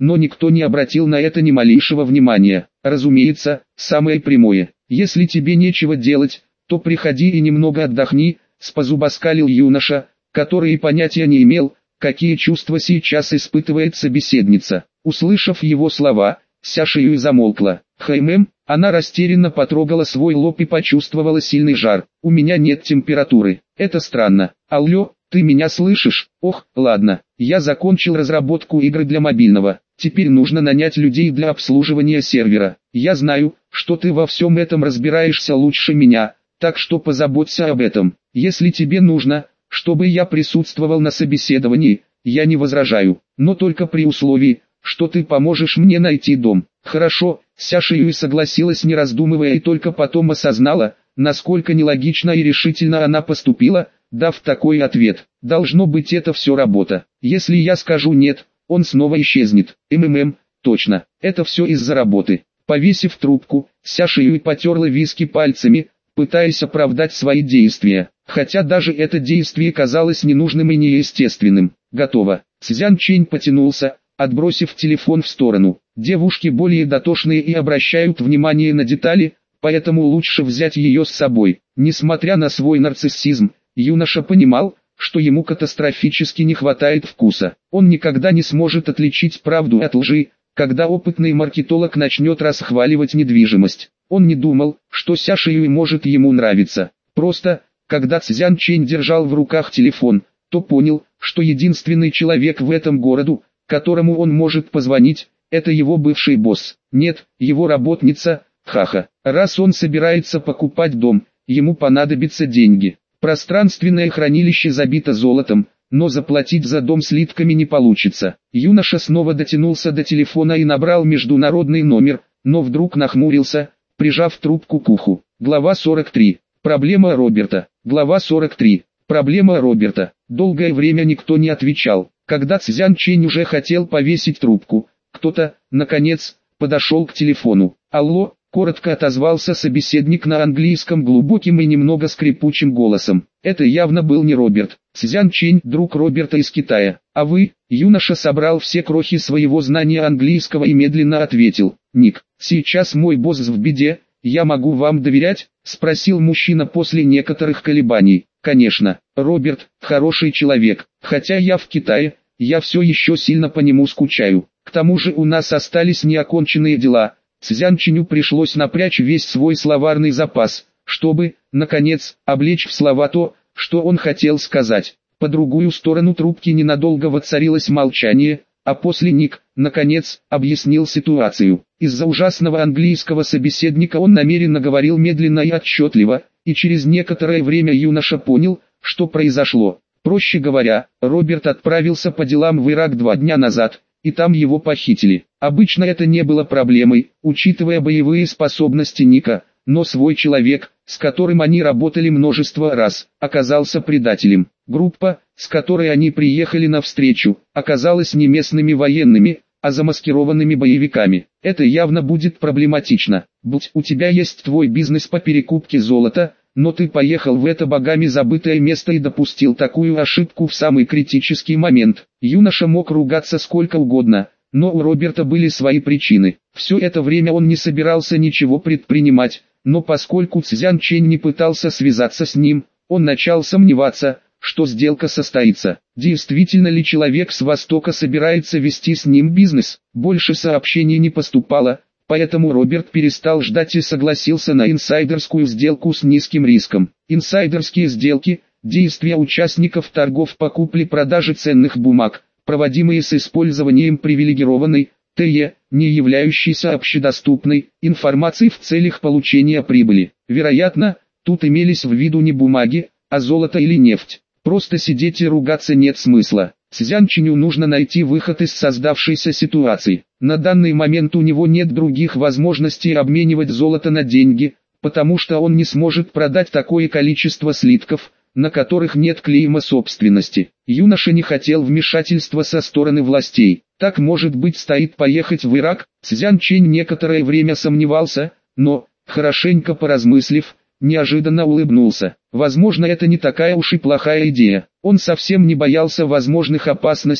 но никто не обратил на это ни малейшего внимания. Разумеется, самое прямое: если тебе нечего делать, то приходи и немного отдохни, спозубоскалил юноша, который и понятия не имел, какие чувства сейчас испытывает собеседница. Услышав его слова, Ся Шиюй замолкла. «Хэймэм», она растерянно потрогала свой лоб и почувствовала сильный жар. «У меня нет температуры. Это странно. Алло, ты меня слышишь? Ох, ладно. Я закончил разработку игры для мобильного. Теперь нужно нанять людей для обслуживания сервера. Я знаю, что ты во всем этом разбираешься лучше меня, так что позаботься об этом. Если тебе нужно, чтобы я присутствовал на собеседовании, я не возражаю, но только при условии, что ты поможешь мне найти дом». «Хорошо», Ся Шиюй согласилась, не раздумывая, и только потом осознала, насколько нелогично и решительно она поступила, дав такой ответ. «Должно быть, это все работа. Если я скажу нет, он снова исчезнет. МММ, точно, это все из-за работы». Повесив трубку, Ся Шиюй потерла виски пальцами, пытаясь оправдать свои действия, хотя даже это действие казалось ненужным и неестественным. «Готово». Цзян Чэнь потянулся, отбросив телефон в сторону. Девушки более дотошные и обращают внимание на детали, поэтому лучше взять ее с собой. Несмотря на свой нарциссизм, юноша понимал, что ему катастрофически не хватает вкуса. Он никогда не сможет отличить правду от лжи, когда опытный маркетолог начнет расхваливать недвижимость. Он не думал, что Ся Шиюй может ему нравиться. Просто, когда Цзян Чэнь держал в руках телефон, то понял, что единственный человек в этом городе, которому он может позвонить, это его бывший босс. Нет, его работница, ха-ха. Раз он собирается покупать дом, ему понадобятся деньги. Пространственное хранилище забито золотом, но заплатить за дом слитками не получится. Юноша снова дотянулся до телефона и набрал международный номер, но вдруг нахмурился, прижав трубку к уху. Глава сорок три. Проблема Роберта. Глава сорок три. Проблема Роберта. Долгое время никто не отвечал. Когда Цзян Чэнь уже хотел повесить трубку, кто-то, наконец, подошел к телефону. «Алло», — коротко отозвался собеседник на английском глубоким и немного скрипучим голосом. Это явно был не Роберт. «Цзян Чэнь, друг Роберта из Китая. А вы?» Юноша собрал все крохи своего знания английского и медленно ответил. «Ник, сейчас мой босс в беде, я могу вам доверять?» — спросил мужчина после некоторых колебаний. «Конечно, Роберт, хороший человек, хотя я в Китае, я все еще сильно по нему скучаю. К тому же у нас остались неоконченные дела». Цзян Чэню пришлось напрячь весь свой словарный запас, чтобы, наконец, облечь в слова то, что он хотел сказать. По другую сторону трубки ненадолго воцарилось молчание, а после Ник, наконец, объяснил ситуацию. Из-за ужасного английского собеседника он намеренно говорил медленно и отчетливо, и через некоторое время юноша понял, что произошло. Проще говоря, Роберт отправился по делам в Ирак два дня назад, и там его похитили. Обычно это не было проблемой, учитывая боевые способности Ника, но свой человек, с которым они работали множество раз, оказался предателем. Группа, с которой они приехали навстречу, оказалась не местными военными, а замаскированными боевиками. Это явно будет проблематично. Будь у тебя есть твой бизнес по перекупке золота, но ты поехал в это богами забытое место и допустил такую ошибку в самый критический момент. Юноша мог ругаться сколько угодно, но у Роберта были свои причины. Все это время он не собирался ничего предпринимать, но поскольку Цзян Чэнь не пытался связаться с ним, он начал сомневаться, что сделка состоится. Действительно ли человек с Востока собирается вести с ним бизнес? Больше сообщений не поступало, поэтому Роберт перестал ждать и согласился на инсайдерскую сделку с низким риском. Инсайдерские сделки – действия участников торгов по купле-продаже ценных бумаг, проводимые с использованием привилегированной, ТЕ, не являющейся общедоступной, информации в целях получения прибыли. Вероятно, тут имелись в виду не бумаги, а золото или нефть. Просто сидеть и ругаться нет смысла. Цзян Чэню нужно найти выход из создавшейся ситуации. На данный момент у него нет других возможностей обменивать золото на деньги, потому что он не сможет продать такое количество слитков, на которых нет клейма собственности. Юноша не хотел вмешательства со стороны властей. Так, может быть, стоит поехать в Ирак? Цзян Чэнь некоторое время сомневался, но, хорошенько поразмыслив, неожиданно улыбнулся. Возможно, это не такая уж и плохая идея. Он совсем не боялся возможных опасностей,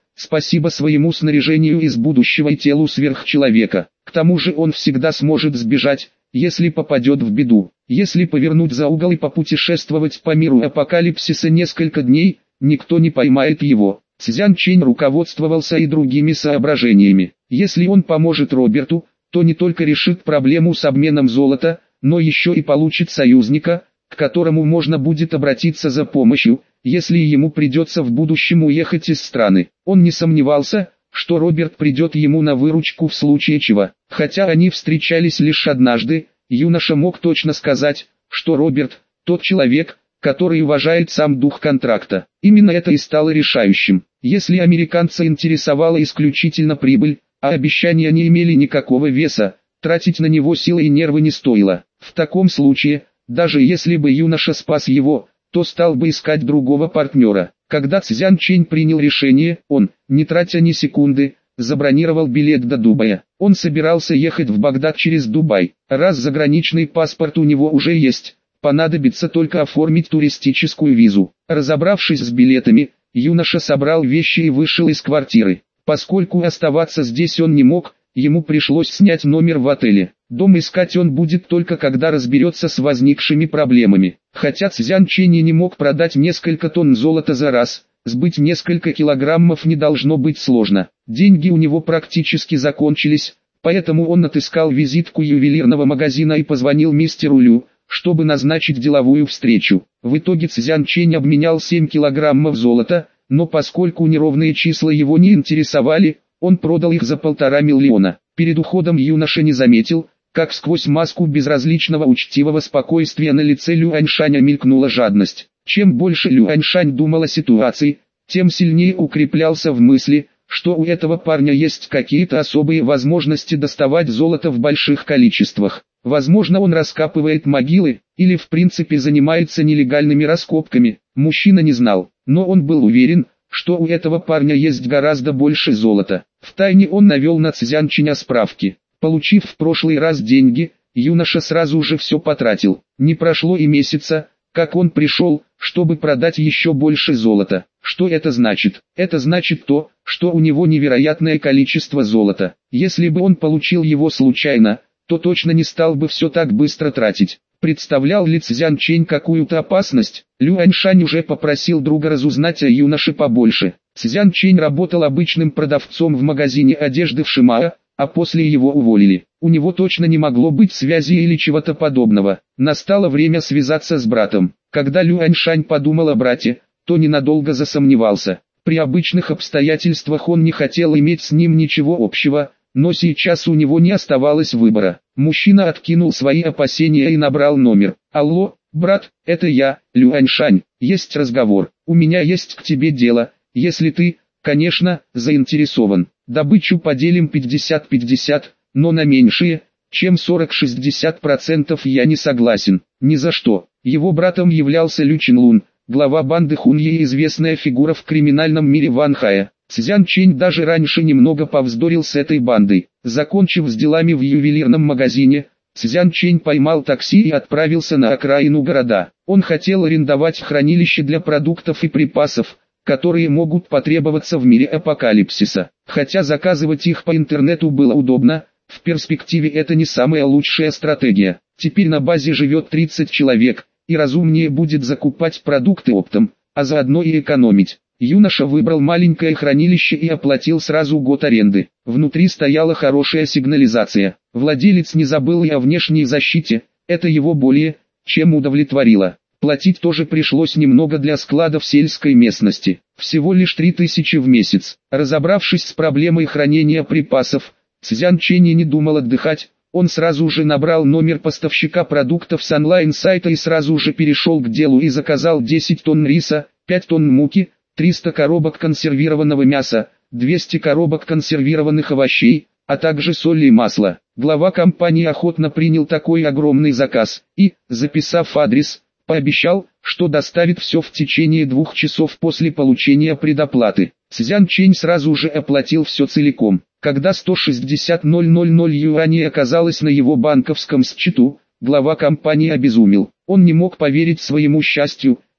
спасибо своему снаряжению из будущего и телу сверхчеловека. К тому же он всегда сможет сбежать, если попадет в беду. Если повернуть за угол и попутешествовать по миру апокалипсиса несколько дней, никто не поймает его. Цзян Чэнь руководствовался и другими соображениями. Если он поможет Роберту, то не только решит проблему с обменом золота, но еще и получит союзника, к которому можно будет обратиться за помощью, если ему придется в будущем уехать из страны. Он не сомневался, что Роберт придет ему на выручку в случае чего. Хотя они встречались лишь однажды, юноша мог точно сказать, что Роберт – тот человек, который уважает сам дух контракта. Именно это и стало решающим. Если американца интересовала исключительно прибыль, а обещания не имели никакого веса, тратить на него силы и нервы не стоило. В таком случае, даже если бы юноша спас его, то стал бы искать другого партнера. Когда Цзян Чэнь принял решение, он, не тратя ни секунды, забронировал билет до Дубая. Он собирался ехать в Багдад через Дубай. Раз заграничный паспорт у него уже есть, понадобится только оформить туристическую визу. Разобравшись с билетами, юноша собрал вещи и вышел из квартиры. Поскольку оставаться здесь он не мог, ему пришлось снять номер в отеле. Дом искать он будет только когда разберется с возникшими проблемами. Хотя Цзян Чэнь не мог продать несколько тонн золота за раз, сбыть несколько килограммов не должно быть сложно. Деньги у него практически закончились, поэтому он отыскал визитку ювелирного магазина и позвонил мистеру Лю, чтобы назначить деловую встречу. В итоге Цзян Чэнь обменял семь килограммов золота, но поскольку неровные числа его не интересовали, он продал их за полтора миллиона. Перед уходом юноша не заметил, как сквозь маску безразличного учтивого спокойствия на лице Лю Аньшаня мелькнула жадность. Чем больше Лю Аньшань думал о ситуации, тем сильнее укреплялся в мысли, что у этого парня есть какие-то особые возможности доставать золото в больших количествах. Возможно, он раскапывает могилы, или в принципе занимается нелегальными раскопками. Мужчина не знал, но он был уверен, что у этого парня есть гораздо больше золота. Втайне он навел на Цзян Чэня справки. Получив в прошлый раз деньги, юноша сразу же все потратил. Не прошло и месяца, как он пришел, чтобы продать еще больше золота. Что это значит? Это значит то, что у него невероятное количество золота. Если бы он получил его случайно, то точно не стал бы все так быстро тратить. Представлял ли Цзян Чэнь какую-то опасность? Лю Аньшань уже попросил друга разузнать о юноше побольше. Цзян Чэнь работал обычным продавцом в магазине одежды в Шимао, а после его уволили. У него точно не могло быть связи или чего-то подобного. Настало время связаться с братом. Когда Лю Аньшань подумал о брате, то ненадолго засомневался. При обычных обстоятельствах он не хотел иметь с ним ничего общего, но сейчас у него не оставалось выбора. Мужчина откинул свои опасения и набрал номер. «Алло, брат, это я, Лю Аньшань, есть разговор. У меня есть к тебе дело, если ты, конечно, заинтересован. Добычу поделим пятьдесят пятьдесят, но на меньшее, чем сорок-шестьдесят процентов я не согласен. Ни за что». Его братом являлся Лю Чинлун, глава банды Хунье и известная фигура в криминальном мире Ванхая. Цзян Чэнь даже раньше немного повздорил с этой бандой. Закончив с делами в ювелирном магазине, Цзян Чэнь поймал такси и отправился на окраину города. Он хотел арендовать хранилище для продуктов и припасов, которые могут потребоваться в мире апокалипсиса. Хотя заказывать их по интернету было удобно, в перспективе это не самая лучшая стратегия. Теперь на базе живет тридцать человек, и разумнее будет закупать продукты оптом, а заодно и экономить. Юноша выбрал маленькое хранилище и оплатил сразу год аренды. Внутри стояла хорошая сигнализация. Владелец не забыл и о внешней защите, это его более чем удовлетворило. Платить тоже пришлось немного для складов сельской местности. Всего лишь три тысячи в месяц. Разобравшись с проблемой хранения припасов, Цзян Чэнь не думал отдыхать. Он сразу же набрал номер поставщика продуктов с онлайн-сайта и сразу же перешел к делу и заказал десять тонн риса, пять тонн муки, триста коробок консервированного мяса, двести коробок консервированных овощей, а также соль и масло. Глава компании охотно принял такой огромный заказ и, записав адрес, пообещал, что доставит все в течение двух часов после получения предоплаты. Цзян Чэнь сразу же оплатил все целиком. Когда сто шестьдесят тысяч юаней оказалось на его банковском счету, глава компании обезумел. Он не мог поверить своему счастью,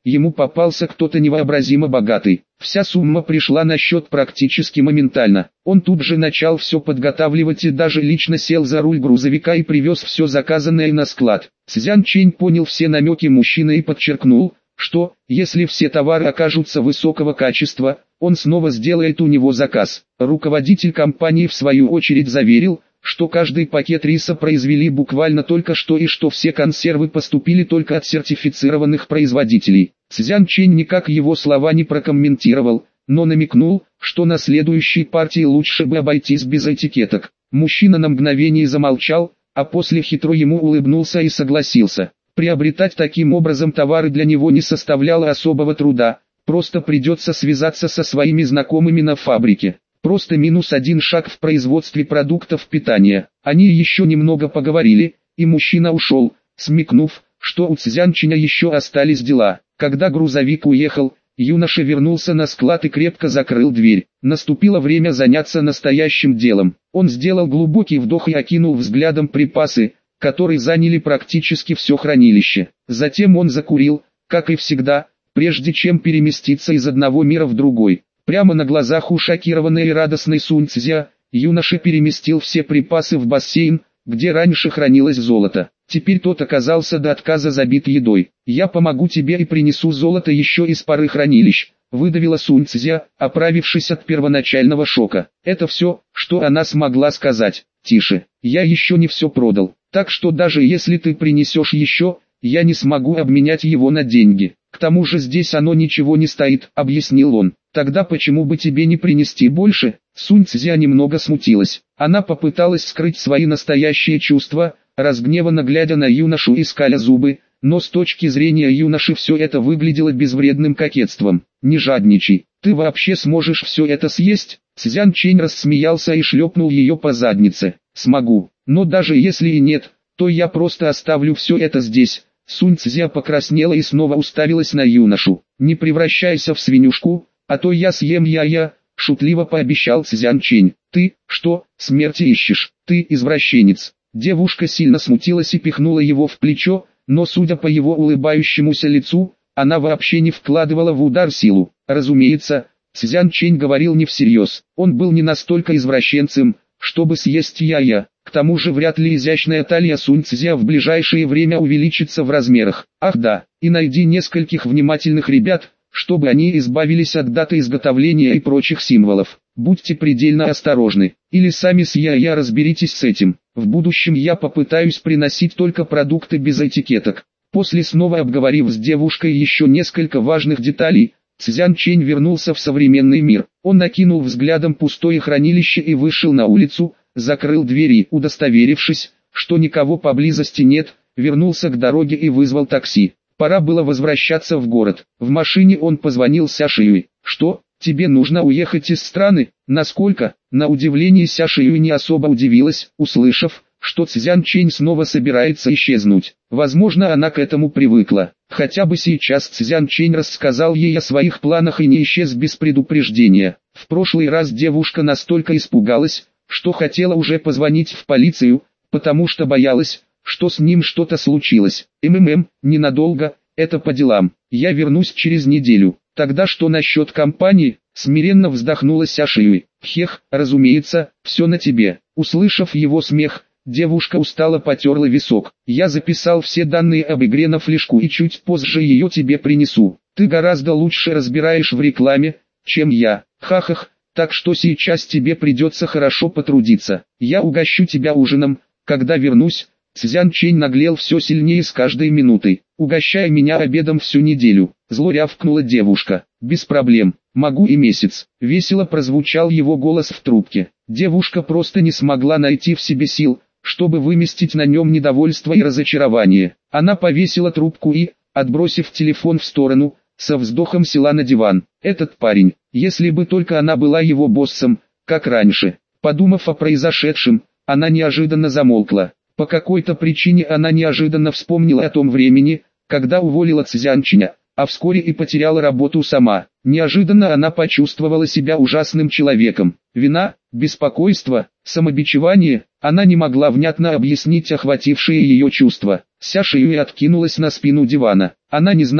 ему попался кто-то невообразимо богатый. Вся сумма пришла на счет практически моментально. Он тут же начал все подготавливать и даже лично сел за руль грузовика и привез все заказанное на склад. Цзян Чэнь понял все намеки мужчины и подчеркнул, что, если все товары окажутся высокого качества, он снова сделает у него заказ. Руководитель компании в свою очередь заверил, что каждый пакет риса произвели буквально только что и что все консервы поступили только от сертифицированных производителей. Цзян Чэнь никак его слова не прокомментировал, но намекнул, что на следующей партии лучше бы обойтись без этикеток. Мужчина на мгновение замолчал, а после хитро ему улыбнулся и согласился. Приобретать таким образом товары для него не составляло особого труда, просто придется связаться со своими знакомыми на фабрике. Просто минус один шаг в производстве продуктов питания. Они еще немного поговорили, и мужчина ушел, смекнув, что у Цзянчиня еще остались дела. Когда грузовик уехал, юноша вернулся на склад и крепко закрыл дверь. Наступило время заняться настоящим делом. Он сделал глубокий вдох и окинул взглядом припасы, которые заняли практически все хранилище. Затем он закурил, как и всегда, прежде чем переместиться из одного мира в другой. Прямо на глазах у шокированной и радостной Сунь Цзя, юноша переместил все припасы в бассейн, где раньше хранилось золото. Теперь тот оказался до отказа забит едой. «Я помогу тебе и принесу золото еще из пары хранилищ», — выдавила Сунь Цзя, оправившись от первоначального шока. Это все, что она смогла сказать. «Тише, я еще не все продал, так что даже если ты принесешь еще, я не смогу обменять его на деньги. К тому же здесь оно ничего не стоит», — объяснил он. «Тогда почему бы тебе не принести больше?» Сунь Цзя немного смутилась. Она попыталась скрыть свои настоящие чувства, разгневанно глядя на юношу и скаля зубы, но с точки зрения юноши все это выглядело безвредным кокетством. «Не жадничай, ты вообще сможешь все это съесть?» Цзян Чэнь рассмеялся и шлепнул ее по заднице. «Смогу, но даже если и нет, то я просто оставлю все это здесь». Сунь Цзя покраснела и снова уставилась на юношу. «Не превращайся в свинюшку, а то я съем я-я», — шутливо пообещал Цзян Чэнь. «Ты, что, смерти ищешь? Ты извращенец». Девушка сильно смутилась и пихнула его в плечо, но судя по его улыбающемуся лицу, она вообще не вкладывала в удар силу. Разумеется, Цзян Чэнь говорил не всерьез. Он был не настолько извращенцем, чтобы съесть я-я. К тому же вряд ли изящная талия Сунь Цзя в ближайшее время увеличится в размерах. Ах да, и найди нескольких внимательных ребят, чтобы они избавились от даты изготовления и прочих символов. Будьте предельно осторожны, или сами с я-я разберитесь с этим. В будущем я попытаюсь приносить только продукты без этикеток. После, снова обговорив с девушкой еще несколько важных деталей, Цзян Чэнь вернулся в современный мир. Он накинул взглядом пустое хранилище и вышел на улицу, закрыл двери, удостоверившись, что никого поблизости нет, вернулся к дороге и вызвал такси. Пора было возвращаться в город. В машине он позвонил Ся Шиюй. «Что, тебе нужно уехать из страны?» Насколько? На удивление Ся Шиюй не особо удивилась, услышав, что Цзян Чэнь снова собирается исчезнуть. Возможно, она к этому привыкла. Хотя бы сейчас Цзян Чэнь рассказал ей о своих планах и не исчез без предупреждения. В прошлый раз девушка настолько испугалась, что хотела уже позвонить в полицию, потому что боялась, что с ним что-то случилось. МММ, ненадолго, это по делам. Я вернусь через неделю. Тогда что насчет компании? Смиренно вздохнула Ся Шиюй. Хех, разумеется, все на тебе. Услышав его смех, девушка устало потерла висок. Я записал все данные об игре на флешку и чуть позже ее тебе принесу. Ты гораздо лучше разбираешь в рекламе, чем я. Хахах, так что сейчас тебе придется хорошо потрудиться. Я угощу тебя ужином, когда вернусь. Цзян Чэнь наглел все сильнее с каждой минутой. «Угощай меня обедом всю неделю», — зло рявкнула девушка. «Без проблем, могу и месяц». Весело прозвучал его голос в трубке. Девушка просто не смогла найти в себе сил, чтобы выместить на нем недовольство и разочарование. Она повесила трубку и, отбросив телефон в сторону, со вздохом села на диван. Этот парень, если бы только она была его боссом, как раньше. Подумав о произошедшем, она неожиданно замолкла. По какой-то причине она неожиданно вспомнила о том времени, когда уволила Цзянчиня, а вскоре и потеряла работу сама. Неожиданно она почувствовала себя ужасным человеком. Вина, беспокойство, самобичевание, она не могла внятно объяснить охватившие ее чувства. Ся Шиюй откинулась на спину дивана. Она не знала,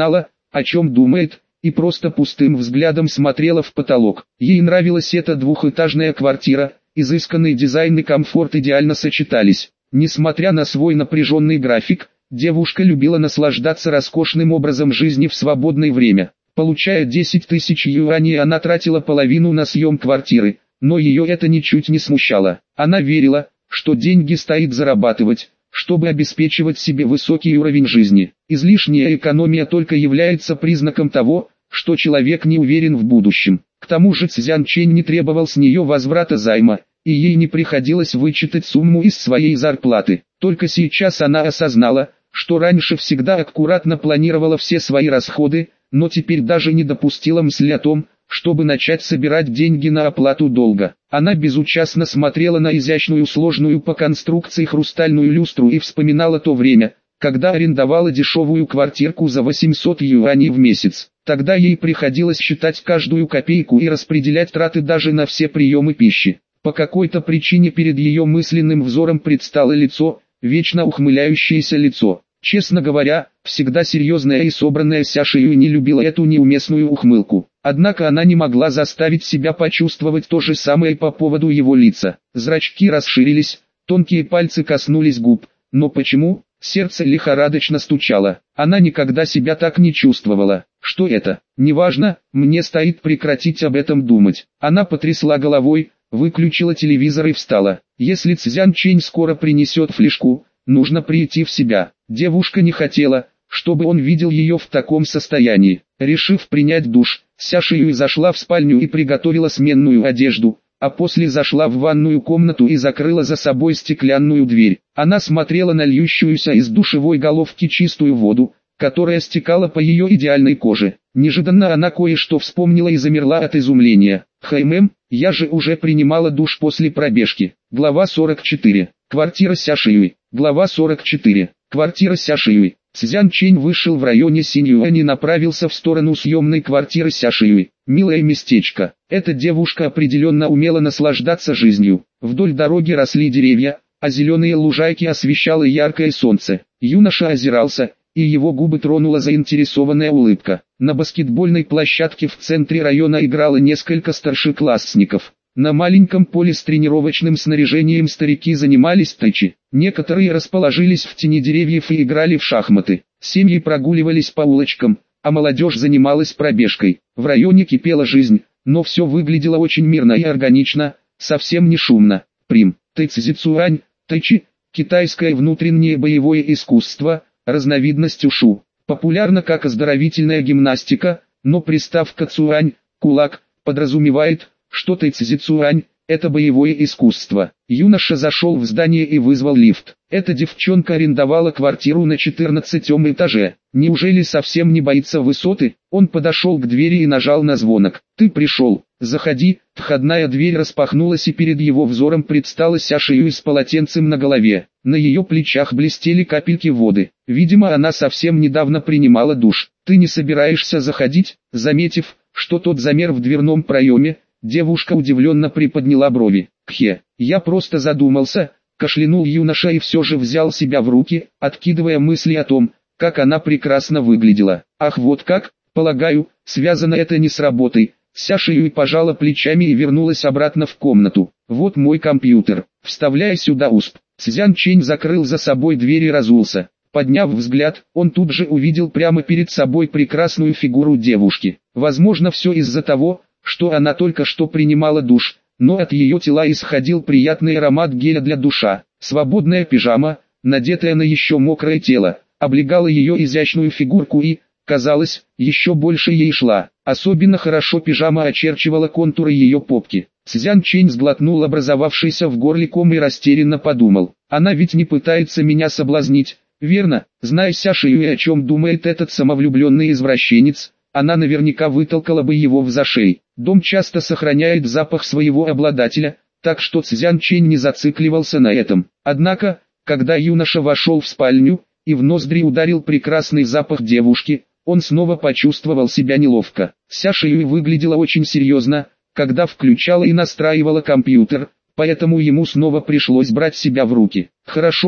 о чем думает, и просто пустым взглядом смотрела в потолок. Ей нравилась эта двухэтажная квартира, изысканный дизайн и комфорт идеально сочетались. Несмотря на свой напряженный график, девушка любила наслаждаться роскошным образом жизни в свободное время. Получая десять тысяч юаней, она тратила половину на съем квартиры, но ее это ничуть не смущало. Она верила, что деньги стоит зарабатывать, чтобы обеспечивать себе высокий уровень жизни. Излишняя экономия только является признаком того, что человек не уверен в будущем. К тому же Цзян Чэнь не требовал с нее возврата займа, и ей не приходилось вычитать сумму из своей зарплаты. Только сейчас она осознала, что раньше всегда аккуратно планировала все свои расходы, но теперь даже не допустила мысли о том, чтобы начать собирать деньги на оплату долга. Она безучастно смотрела на изящную сложную по конструкции хрустальную люстру и вспоминала то время, когда арендовала дешевую квартирку за восемьсот юаней в месяц. Тогда ей приходилось считать каждую копейку и распределять траты даже на все приемы пищи. По какой-то причине перед ее мысленным взором предстало лицо, вечно ухмыляющееся лицо. Честно говоря, всегда серьезная и собранная Ся Шиюй не любила эту неуместную ухмылку. Однако она не могла заставить себя почувствовать то же самое по поводу его лица. Зрачки расширились, тонкие пальцы коснулись губ. Но почему? Сердце лихорадочно стучало. Она никогда себя так не чувствовала. Что это? Неважно, мне стоит прекратить об этом думать. Она потрясла головой, выключила телевизор и встала. Если Цзян Чэнь скоро принесет флешку, нужно прийти в себя. Девушка не хотела, чтобы он видел ее в таком состоянии. Решив принять душ, Ся Шиюй зашла в спальню и приготовила сменную одежду, а после зашла в ванную комнату и закрыла за собой стеклянную дверь. Она смотрела на льющуюся из душевой головки чистую воду, которая стекала по ее идеальной коже. Неожиданно она кое-что вспомнила и замерла от изумления. «Хаймэм, я же уже принимала душ после пробежки». Глава сорок четыре. Квартира Ся Шиюй. Глава сорок четыре. Квартира Ся Шиюй. Цзян Чэнь вышел в районе Синьюань и направился в сторону съемной квартиры Ся Шиюй. Милое местечко. Эта девушка определенно умела наслаждаться жизнью. Вдоль дороги росли деревья, а зеленые лужайки освещало яркое солнце. Юноша озирался, и его губы тронула заинтересованная улыбка. На баскетбольной площадке в центре района играло несколько старшеклассников. На маленьком поле с тренировочным снаряжением старики занимались тайчи. Некоторые расположились в тени деревьев и играли в шахматы. Семьи прогуливались по улочкам, а молодежь занималась пробежкой. В районе кипела жизнь, но все выглядело очень мирно и органично, совсем не шумно. Прим, тайцзицуань, тайчи, китайское внутреннее боевое искусство, разновидность ушу. Популярна как оздоровительная гимнастика, но приставка цуань, кулак, подразумевает, что тайцзицуань – это боевое искусство. Юноша зашел в здание и вызвал лифт. Эта девчонка арендовала квартиру на четырнадцатом этаже. Неужели совсем не боится высоты? Он подошел к двери и нажал на звонок. «Ты пришел, заходи». Входная дверь распахнулась, и перед его взором предстала Ся Шиюй с полотенцем на голове. На ее плечах блестели капельки воды. Видимо, она совсем недавно принимала душ. «Ты не собираешься заходить?» Заметив, что тот замер в дверном проеме, девушка удивленно приподняла брови. «Кхе, я просто задумался», — кашлянул юноша и все же взял себя в руки, откидывая мысли о том, как она прекрасно выглядела. «Ах, вот как, полагаю, связано это не с работой». Ся Шиюй пожала плечами и вернулась обратно в комнату. «Вот мой компьютер, вставляя сюда ю эс би». Цзян Чэнь закрыл за собой дверь и разулся. Подняв взгляд, он тут же увидел прямо перед собой прекрасную фигуру девушки. Возможно, все из-за того, что она только что принимала душ, но от ее тела исходил приятный аромат геля для душа. Свободная пижама, надетая на еще мокрое тело, облегала ее изящную фигурку и, казалось, еще больше ей шла. Особенно хорошо пижама очерчивала контуры ее попки. Цзян Чэнь сглотнул образовавшийся в горле ком и растерянно подумал: она ведь не пытается меня соблазнить, верно? Зная Ся Шиюй, о чем думает этот самовлюбленный извращенец, она наверняка вытолкала бы его в зашей. Дом часто сохраняет запах своего обладателя, так что Цзян Чэнь не зацикливался на этом. Однако, когда юноша вошел в спальню, и в ноздри ударил прекрасный запах девушки, он снова почувствовал себя неловко. Ся Шиюй выглядела очень серьезно, когда включала и настраивала компьютер, поэтому ему снова пришлось брать себя в руки. «Хорошо»,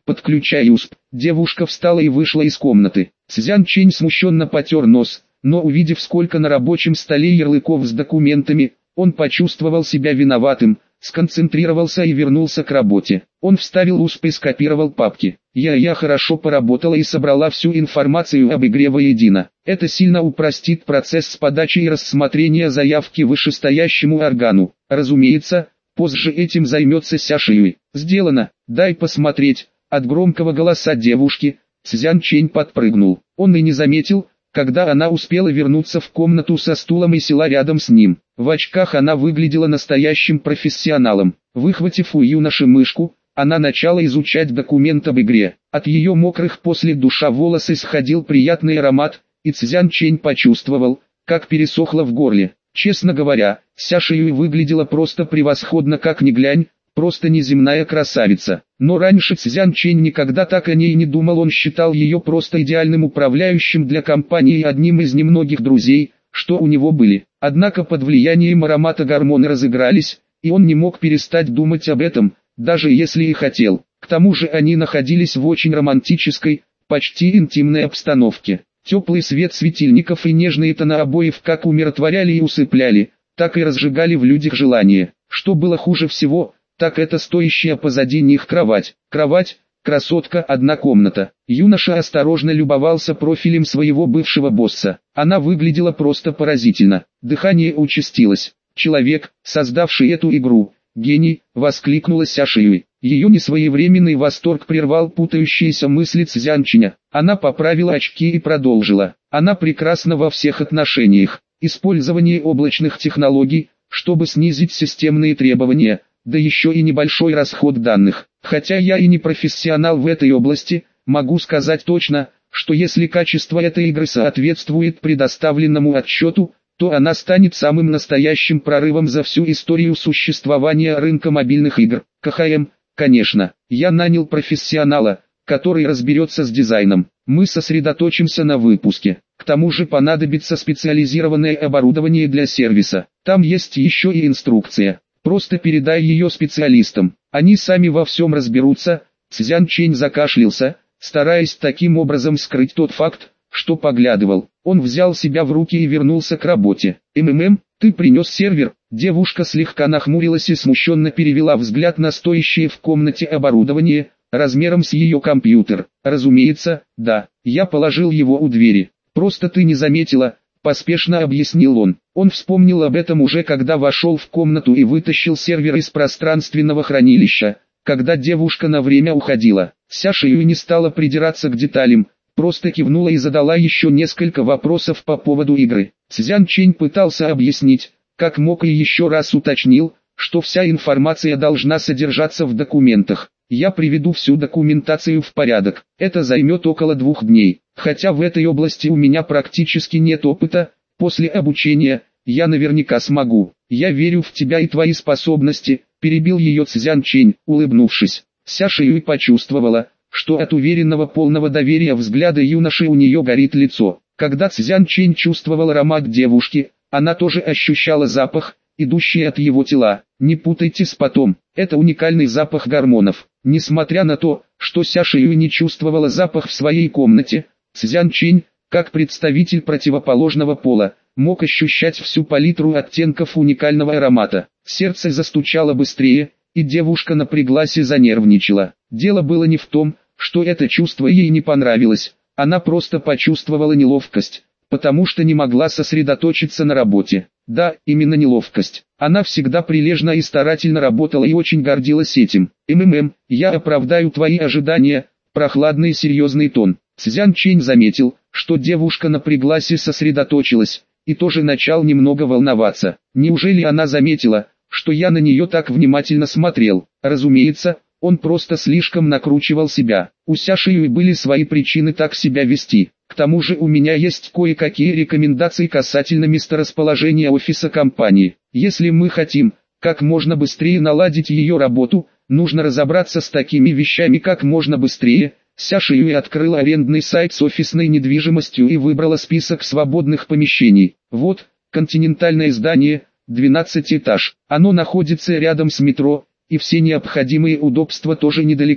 подключай ю эс би. Девушка встала и вышла из комнаты. Цзян Чэнь смущенно потер нос, но увидев, сколько на рабочем столе ярлыков с документами, он почувствовал себя виноватым, сконцентрировался и вернулся к работе. Он вставил ю эс би и скопировал папки. Я, я хорошо поработала и собрала всю информацию об игре воедино. Это сильно упростит процесс подачи и рассмотрения заявки вышестоящему органу. Разумеется, позже этим займется Ся Шиюй. Сделано, дай посмотреть. От громкого голоса девушки, Цзян Чэнь подпрыгнул. Он и не заметил, когда она успела вернуться в комнату со стулом и села рядом с ним. В очках она выглядела настоящим профессионалом. Выхватив у юноши мышку, она начала изучать документ об игре. От ее мокрых после душа волос исходил приятный аромат, и Цзян Чэнь почувствовал, как пересохло в горле. Честно говоря, Ся Шиюй выглядела просто превосходно, как ни глянь, просто неземная красавица. Но раньше Цзян Чэнь никогда так о ней не думал, он считал ее просто идеальным управляющим для компании и одним из немногих друзей, что у него были. Однако под влиянием аромата гормоны разыгрались, и он не мог перестать думать об этом, даже если и хотел. К тому же они находились в очень романтической, почти интимной обстановке. Теплый свет светильников и нежные тона обоев как умиротворяли и усыпляли, так и разжигали в людях желание. Что было хуже всего, так это стоящая позади них кровать. Кровать, красотка, одна комната. Юноша осторожно любовался профилем своего бывшего босса. Она выглядела просто поразительно. Дыхание участилось. Человек, создавший эту игру, гений, воскликнула Ся Шиюй. Ее несвоевременный восторг прервал путающиеся мысли Цзян Чэня. Она поправила очки и продолжила. Она прекрасна во всех отношениях. Использование облачных технологий, чтобы снизить системные требования, да еще и небольшой расход данных. Хотя я и не профессионал в этой области, могу сказать точно, что если качество этой игры соответствует предоставленному отчету, то она станет самым настоящим прорывом за всю историю существования рынка мобильных игр. ка ха эм, конечно, я нанял профессионала, который разберется с дизайном. Мы сосредоточимся на выпуске. К тому же понадобится специализированное оборудование для сервиса. Там есть еще и инструкция. Просто передай ее специалистам. Они сами во всем разберутся. Цзян Чэнь закашлялся, стараясь таким образом скрыть тот факт, что поглядывал. Он взял себя в руки и вернулся к работе. «МММ, ты принес сервер?» Девушка слегка нахмурилась и смущенно перевела взгляд на стоящее в комнате оборудование, размером с ее компьютер. «Разумеется, да, я положил его у двери. Просто ты не заметила», — поспешно объяснил он. Он вспомнил об этом уже когда вошел в комнату и вытащил сервер из пространственного хранилища, когда девушка на время уходила. Ся Шиюй не стала придираться к деталям, просто кивнула и задала еще несколько вопросов по поводу игры. Цзян Чэнь пытался объяснить, как мог, и еще раз уточнил, что вся информация должна содержаться в документах. Я приведу всю документацию в порядок. Это займет около двух дней. Хотя в этой области у меня практически нет опыта, после обучения я наверняка смогу. Я верю в тебя и твои способности, перебил ее Цзян Чэнь, улыбнувшись. Ся Шиюй почувствовала, что от уверенного полного доверия взгляда юноши у нее горит лицо. Когда Цзян Чэнь чувствовал аромат девушки, она тоже ощущала запах, идущий от его тела. Не путайте с потом, это уникальный запах гормонов. Несмотря на то, что Ся Шиюй не чувствовала запах в своей комнате, Цзян Чэнь, как представитель противоположного пола, мог ощущать всю палитру оттенков уникального аромата. Сердце застучало быстрее, и девушка напряглась и занервничала. Дело было не в том, что это чувство ей не понравилось, она просто почувствовала неловкость, потому что не могла сосредоточиться на работе. Да, именно неловкость. Она всегда прилежно и старательно работала и очень гордилась этим. «МММ, я оправдаю твои ожидания», прохладный и серьезный тон. Цзян Чэнь заметил, что девушка напряглась и сосредоточилась, и тоже начал немного волноваться. Неужели она заметила, что я на нее так внимательно смотрел? Разумеется, он просто слишком накручивал себя. У Ся Шиюй были свои причины так себя вести. К тому же у меня есть кое-какие рекомендации касательно месторасположения офиса компании. Если мы хотим как можно быстрее наладить ее работу, нужно разобраться с такими вещами как можно быстрее. Ся Шиюй открыла арендный сайт с офисной недвижимостью и выбрала список свободных помещений. Вот, континентальное здание, двенадцатый этаж. Оно находится рядом с метро, и все необходимые удобства тоже недалеко.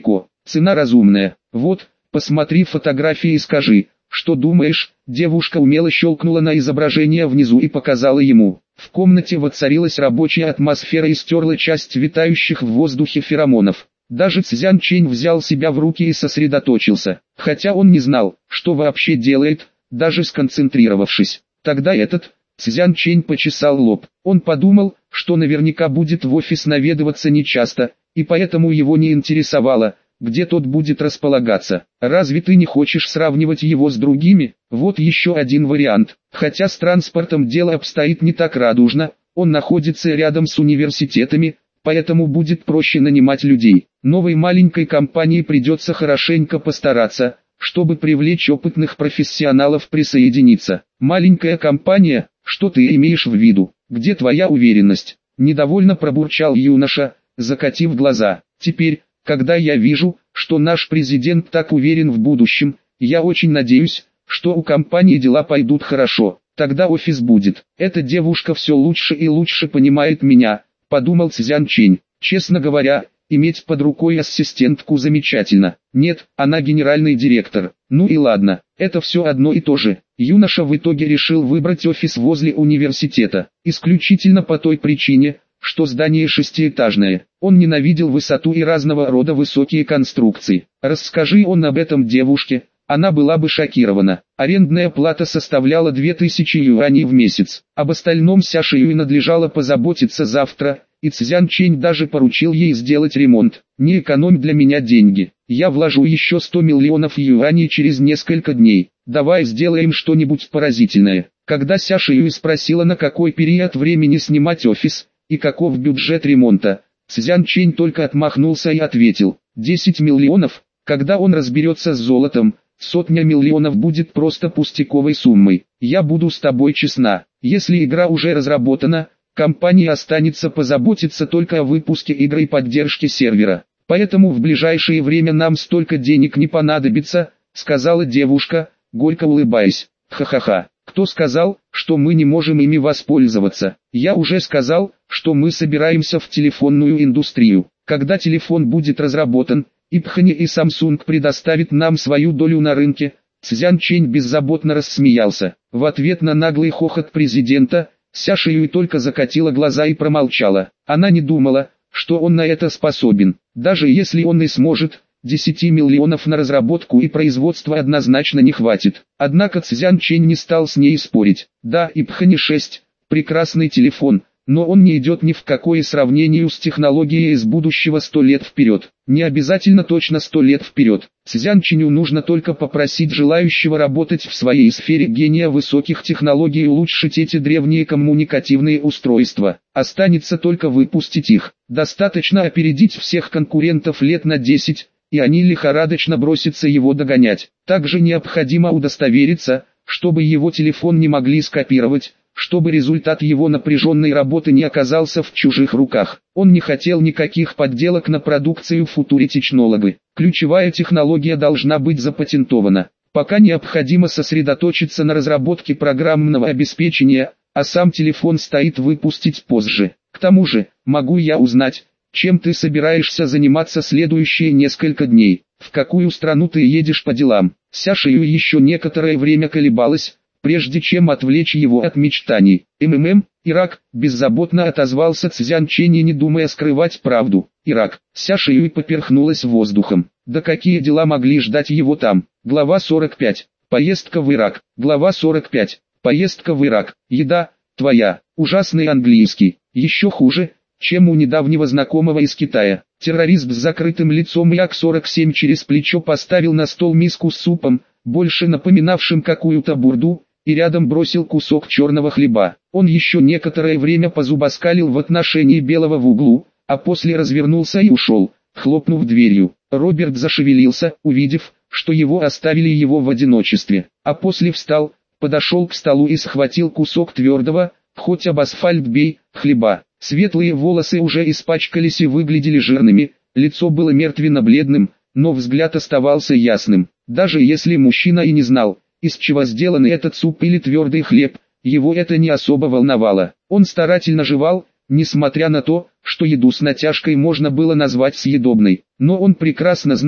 Цена разумная. Вот, посмотри фотографии и скажи, что думаешь. Девушка умело щелкнула на изображение внизу и показала ему. В комнате воцарилась рабочая атмосфера и стерла часть витающих в воздухе феромонов. Даже Цзян Чэнь взял себя в руки и сосредоточился, хотя он не знал, что вообще делает, даже сконцентрировавшись. Тогда этот, Цзян Чэнь почесал лоб. Он подумал, что наверняка будет в офис наведываться нечасто, и поэтому его не интересовало, где тот будет располагаться. Разве ты не хочешь сравнивать его с другими? Вот еще один вариант. Хотя с транспортом дело обстоит не так радужно, он находится рядом с университетами, поэтому будет проще нанимать людей. Новой маленькой компании придется хорошенько постараться, чтобы привлечь опытных профессионалов присоединиться. Маленькая компания, что ты имеешь в виду? Где твоя уверенность? Недовольно пробурчал юноша, закатив глаза. Теперь, когда я вижу, что наш президент так уверен в будущем, я очень надеюсь, что у компании дела пойдут хорошо. Тогда офис будет. Эта девушка все лучше и лучше понимает меня, подумал Цзян Чэнь. Честно говоря, иметь под рукой ассистентку замечательно. Нет, она генеральный директор. Ну и ладно, это все одно и то же. Юноша в итоге решил выбрать офис возле университета. Исключительно по той причине, что здание шестиэтажное. Он ненавидел высоту и разного рода высокие конструкции. Расскажи он об этом девушке, она была бы шокирована. Арендная плата составляла две тысячи юаней в месяц. Об остальном Ся Шиюй надлежало позаботиться завтра, и Цзян Чэнь даже поручил ей сделать ремонт. Не экономь для меня деньги. Я вложу еще сто миллионов юаней через несколько дней. Давай сделаем что-нибудь поразительное. Когда Ся Шиюй спросила, на какой период времени снимать офис, и каков бюджет ремонта, Цзян Чэнь только отмахнулся и ответил: десять миллионов, когда он разберется с золотом, сотня миллионов будет просто пустяковой суммой. Я буду с тобой честна, если игра уже разработана, компании останется позаботиться только о выпуске игры и поддержке сервера. Поэтому в ближайшее время нам столько денег не понадобится, сказала девушка, горько улыбаясь. Ха-ха-ха. Кто сказал, что мы не можем ими воспользоваться? Я уже сказал, что мы собираемся в телефонную индустрию. Когда телефон будет разработан, Ипхани и Samsung предоставит нам свою долю на рынке. Цзян Чэнь беззаботно рассмеялся. В ответ на наглый хохот президента, Ся Шиюй только закатила глаза и промолчала. Она не думала, что он на это способен. Даже если он и сможет, десяти миллионов на разработку и производство однозначно не хватит. Однако Цзян Чэнь не стал с ней спорить. Да, Ипхани шесть, прекрасный телефон, но он не идет ни в какое сравнение с технологией из будущего сто лет вперед. Не обязательно точно сто лет вперед. Цзян Чэню нужно только попросить желающего работать в своей сфере гения высоких технологий улучшить эти древние коммуникативные устройства. Останется только выпустить их. Достаточно опередить всех конкурентов лет на десять, и они лихорадочно бросятся его догонять. Также необходимо удостовериться, чтобы его телефон не могли скопировать, чтобы результат его напряженной работы не оказался в чужих руках. Он не хотел никаких подделок на продукцию Future Technology. Ключевая технология должна быть запатентована. Пока необходимо сосредоточиться на разработке программного обеспечения, а сам телефон стоит выпустить позже. К тому же, могу я узнать, чем ты собираешься заниматься следующие несколько дней? В какую страну ты едешь по делам? Ся Шиюй еще некоторое время колебалась, прежде чем отвлечь его от мечтаний. МММ, Ирак, беззаботно отозвался Цзян Чэнь, не думая скрывать правду. Ирак. Ся Шиюй поперхнулась воздухом. Да какие дела могли ждать его там? Глава сорок пять. Поездка в Ирак. Глава сорок пять. Поездка в Ирак. Еда, твоя. Ужасный английский. Еще хуже, чем у недавнего знакомого из Китая. Террорист с закрытым лицом Як сорок семь через плечо поставил на стол миску с супом, больше напоминавшим какую-то бурду, и рядом бросил кусок черного хлеба. Он еще некоторое время позубоскалил в отношении белого в углу, а после развернулся и ушел, хлопнув дверью. Роберт зашевелился, увидев, что его оставили его в одиночестве, а после встал, подошел к столу и схватил кусок твердого, хоть об асфальт бей, хлеба. Светлые волосы уже испачкались и выглядели жирными, лицо было мертвенно-бледным, но взгляд оставался ясным. Даже если мужчина и не знал, из чего сделан этот суп или твердый хлеб, его это не особо волновало. Он старательно жевал, несмотря на то, что еду с натяжкой можно было назвать съедобной. Но он прекрасно знал,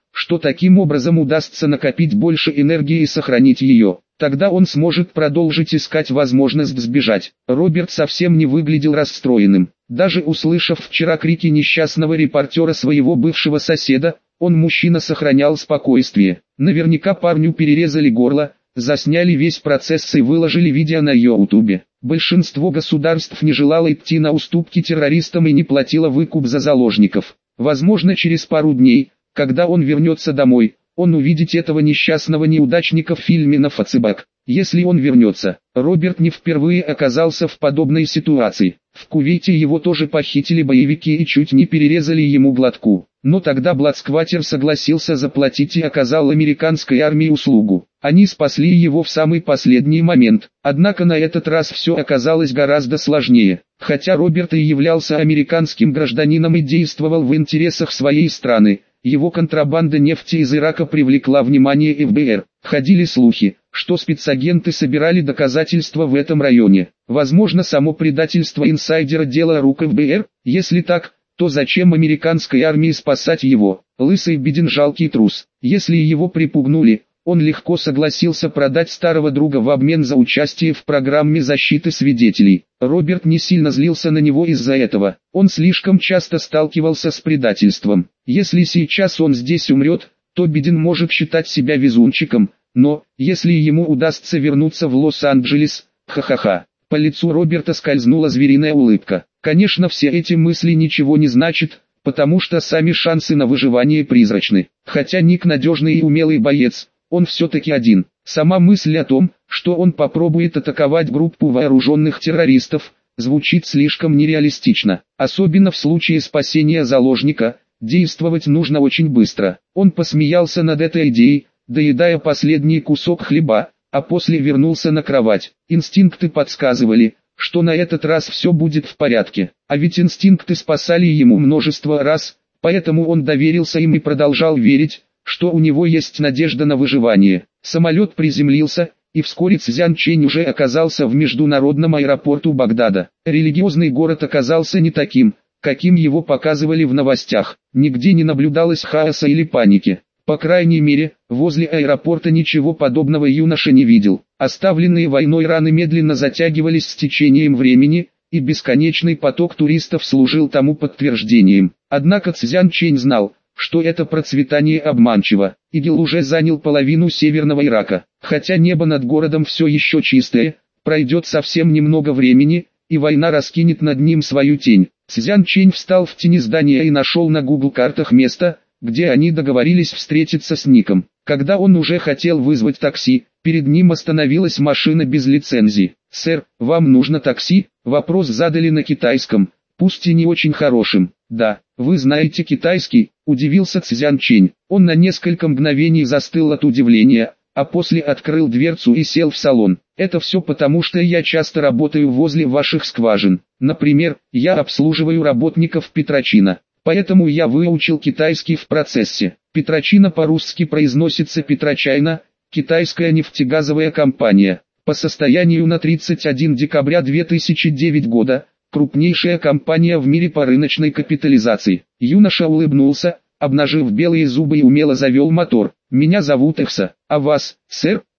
что таким образом удастся накопить больше энергии и сохранить ее. Тогда он сможет продолжить искать возможность сбежать. Роберт совсем не выглядел расстроенным. Даже услышав вчера крики несчастного репортера своего бывшего соседа, он мужчина сохранял спокойствие. Наверняка парню перерезали горло, засняли весь процесс и выложили видео на ютубе. Большинство государств не желало идти на уступки террористам и не платило выкуп за заложников. Возможно, через пару дней, когда он вернется домой, он увидит этого несчастного неудачника в фильме «На Фацебак». Если он вернется, Роберт не впервые оказался в подобной ситуации. В Кувейте его тоже похитили боевики и чуть не перерезали ему глотку. Но тогда Бладскватер согласился заплатить и оказал американской армии услугу. Они спасли его в самый последний момент. Однако на этот раз все оказалось гораздо сложнее. Хотя Роберт и являлся американским гражданином и действовал в интересах своей страны, его контрабанда нефти из Ирака привлекла внимание эф бэ эр. Ходили слухи, что спецагенты собирали доказательства в этом районе. Возможно, само предательство инсайдера дело рук эф бэ эр. Если так, то зачем американской армии спасать его? Лысый Бидин жалкий трус. Если его припугнули, он легко согласился продать старого друга в обмен за участие в программе защиты свидетелей. Роберт не сильно злился на него из-за этого. Он слишком часто сталкивался с предательством. Если сейчас он здесь умрет, то Бидин может считать себя везунчиком, но, если ему удастся вернуться в Лос-Анджелес, ха-ха-ха. По лицу Роберта скользнула звериная улыбка. Конечно, все эти мысли ничего не значат, потому что сами шансы на выживание призрачны. Хотя Ник надежный и умелый боец, он все-таки один. Сама мысль о том, что он попробует атаковать группу вооруженных террористов, звучит слишком нереалистично. Особенно в случае спасения заложника, действовать нужно очень быстро. Он посмеялся над этой идеей, доедая последний кусок хлеба, а после вернулся на кровать. Инстинкты подсказывали, что на этот раз все будет в порядке. А ведь инстинкты спасали ему множество раз, поэтому он доверился им и продолжал верить, что у него есть надежда на выживание. Самолет приземлился, и вскоре Цзян Чэнь уже оказался в международном аэропорту Багдада. Религиозный город оказался не таким, каким его показывали в новостях. Нигде не наблюдалось хаоса или паники. По крайней мере, возле аэропорта ничего подобного юноша не видел. Оставленные войной раны медленно затягивались с течением времени, и бесконечный поток туристов служил тому подтверждением. Однако Цзян Чэнь знал, что это процветание обманчиво. ИГИЛ уже занял половину северного Ирака. Хотя небо над городом все еще чистое, пройдет совсем немного времени, и война раскинет над ним свою тень. Цзян Чэнь встал в тени здания и нашел на Google картах место, где они договорились встретиться с Ником. Когда он уже хотел вызвать такси, перед ним остановилась машина без лицензии. «Сэр, вам нужно такси?» Вопрос задали на китайском, пусть и не очень хорошим. «Да, вы знаете китайский?» – удивился Цзян Чэнь. Он на несколько мгновений застыл от удивления, а после открыл дверцу и сел в салон. «Это все потому, что я часто работаю возле ваших скважин. Например, я обслуживаю работников Петрочина. Поэтому я выучил китайский в процессе». Петрочина по-русски произносится Петрочайна, китайская нефтегазовая компания. По состоянию на тридцать первое декабря две тысячи девятого года, крупнейшая компания в мире по рыночной капитализации. Юноша улыбнулся, обнажив белые зубы и умело завел мотор. «Меня зовут Экса, а вас, сэр?»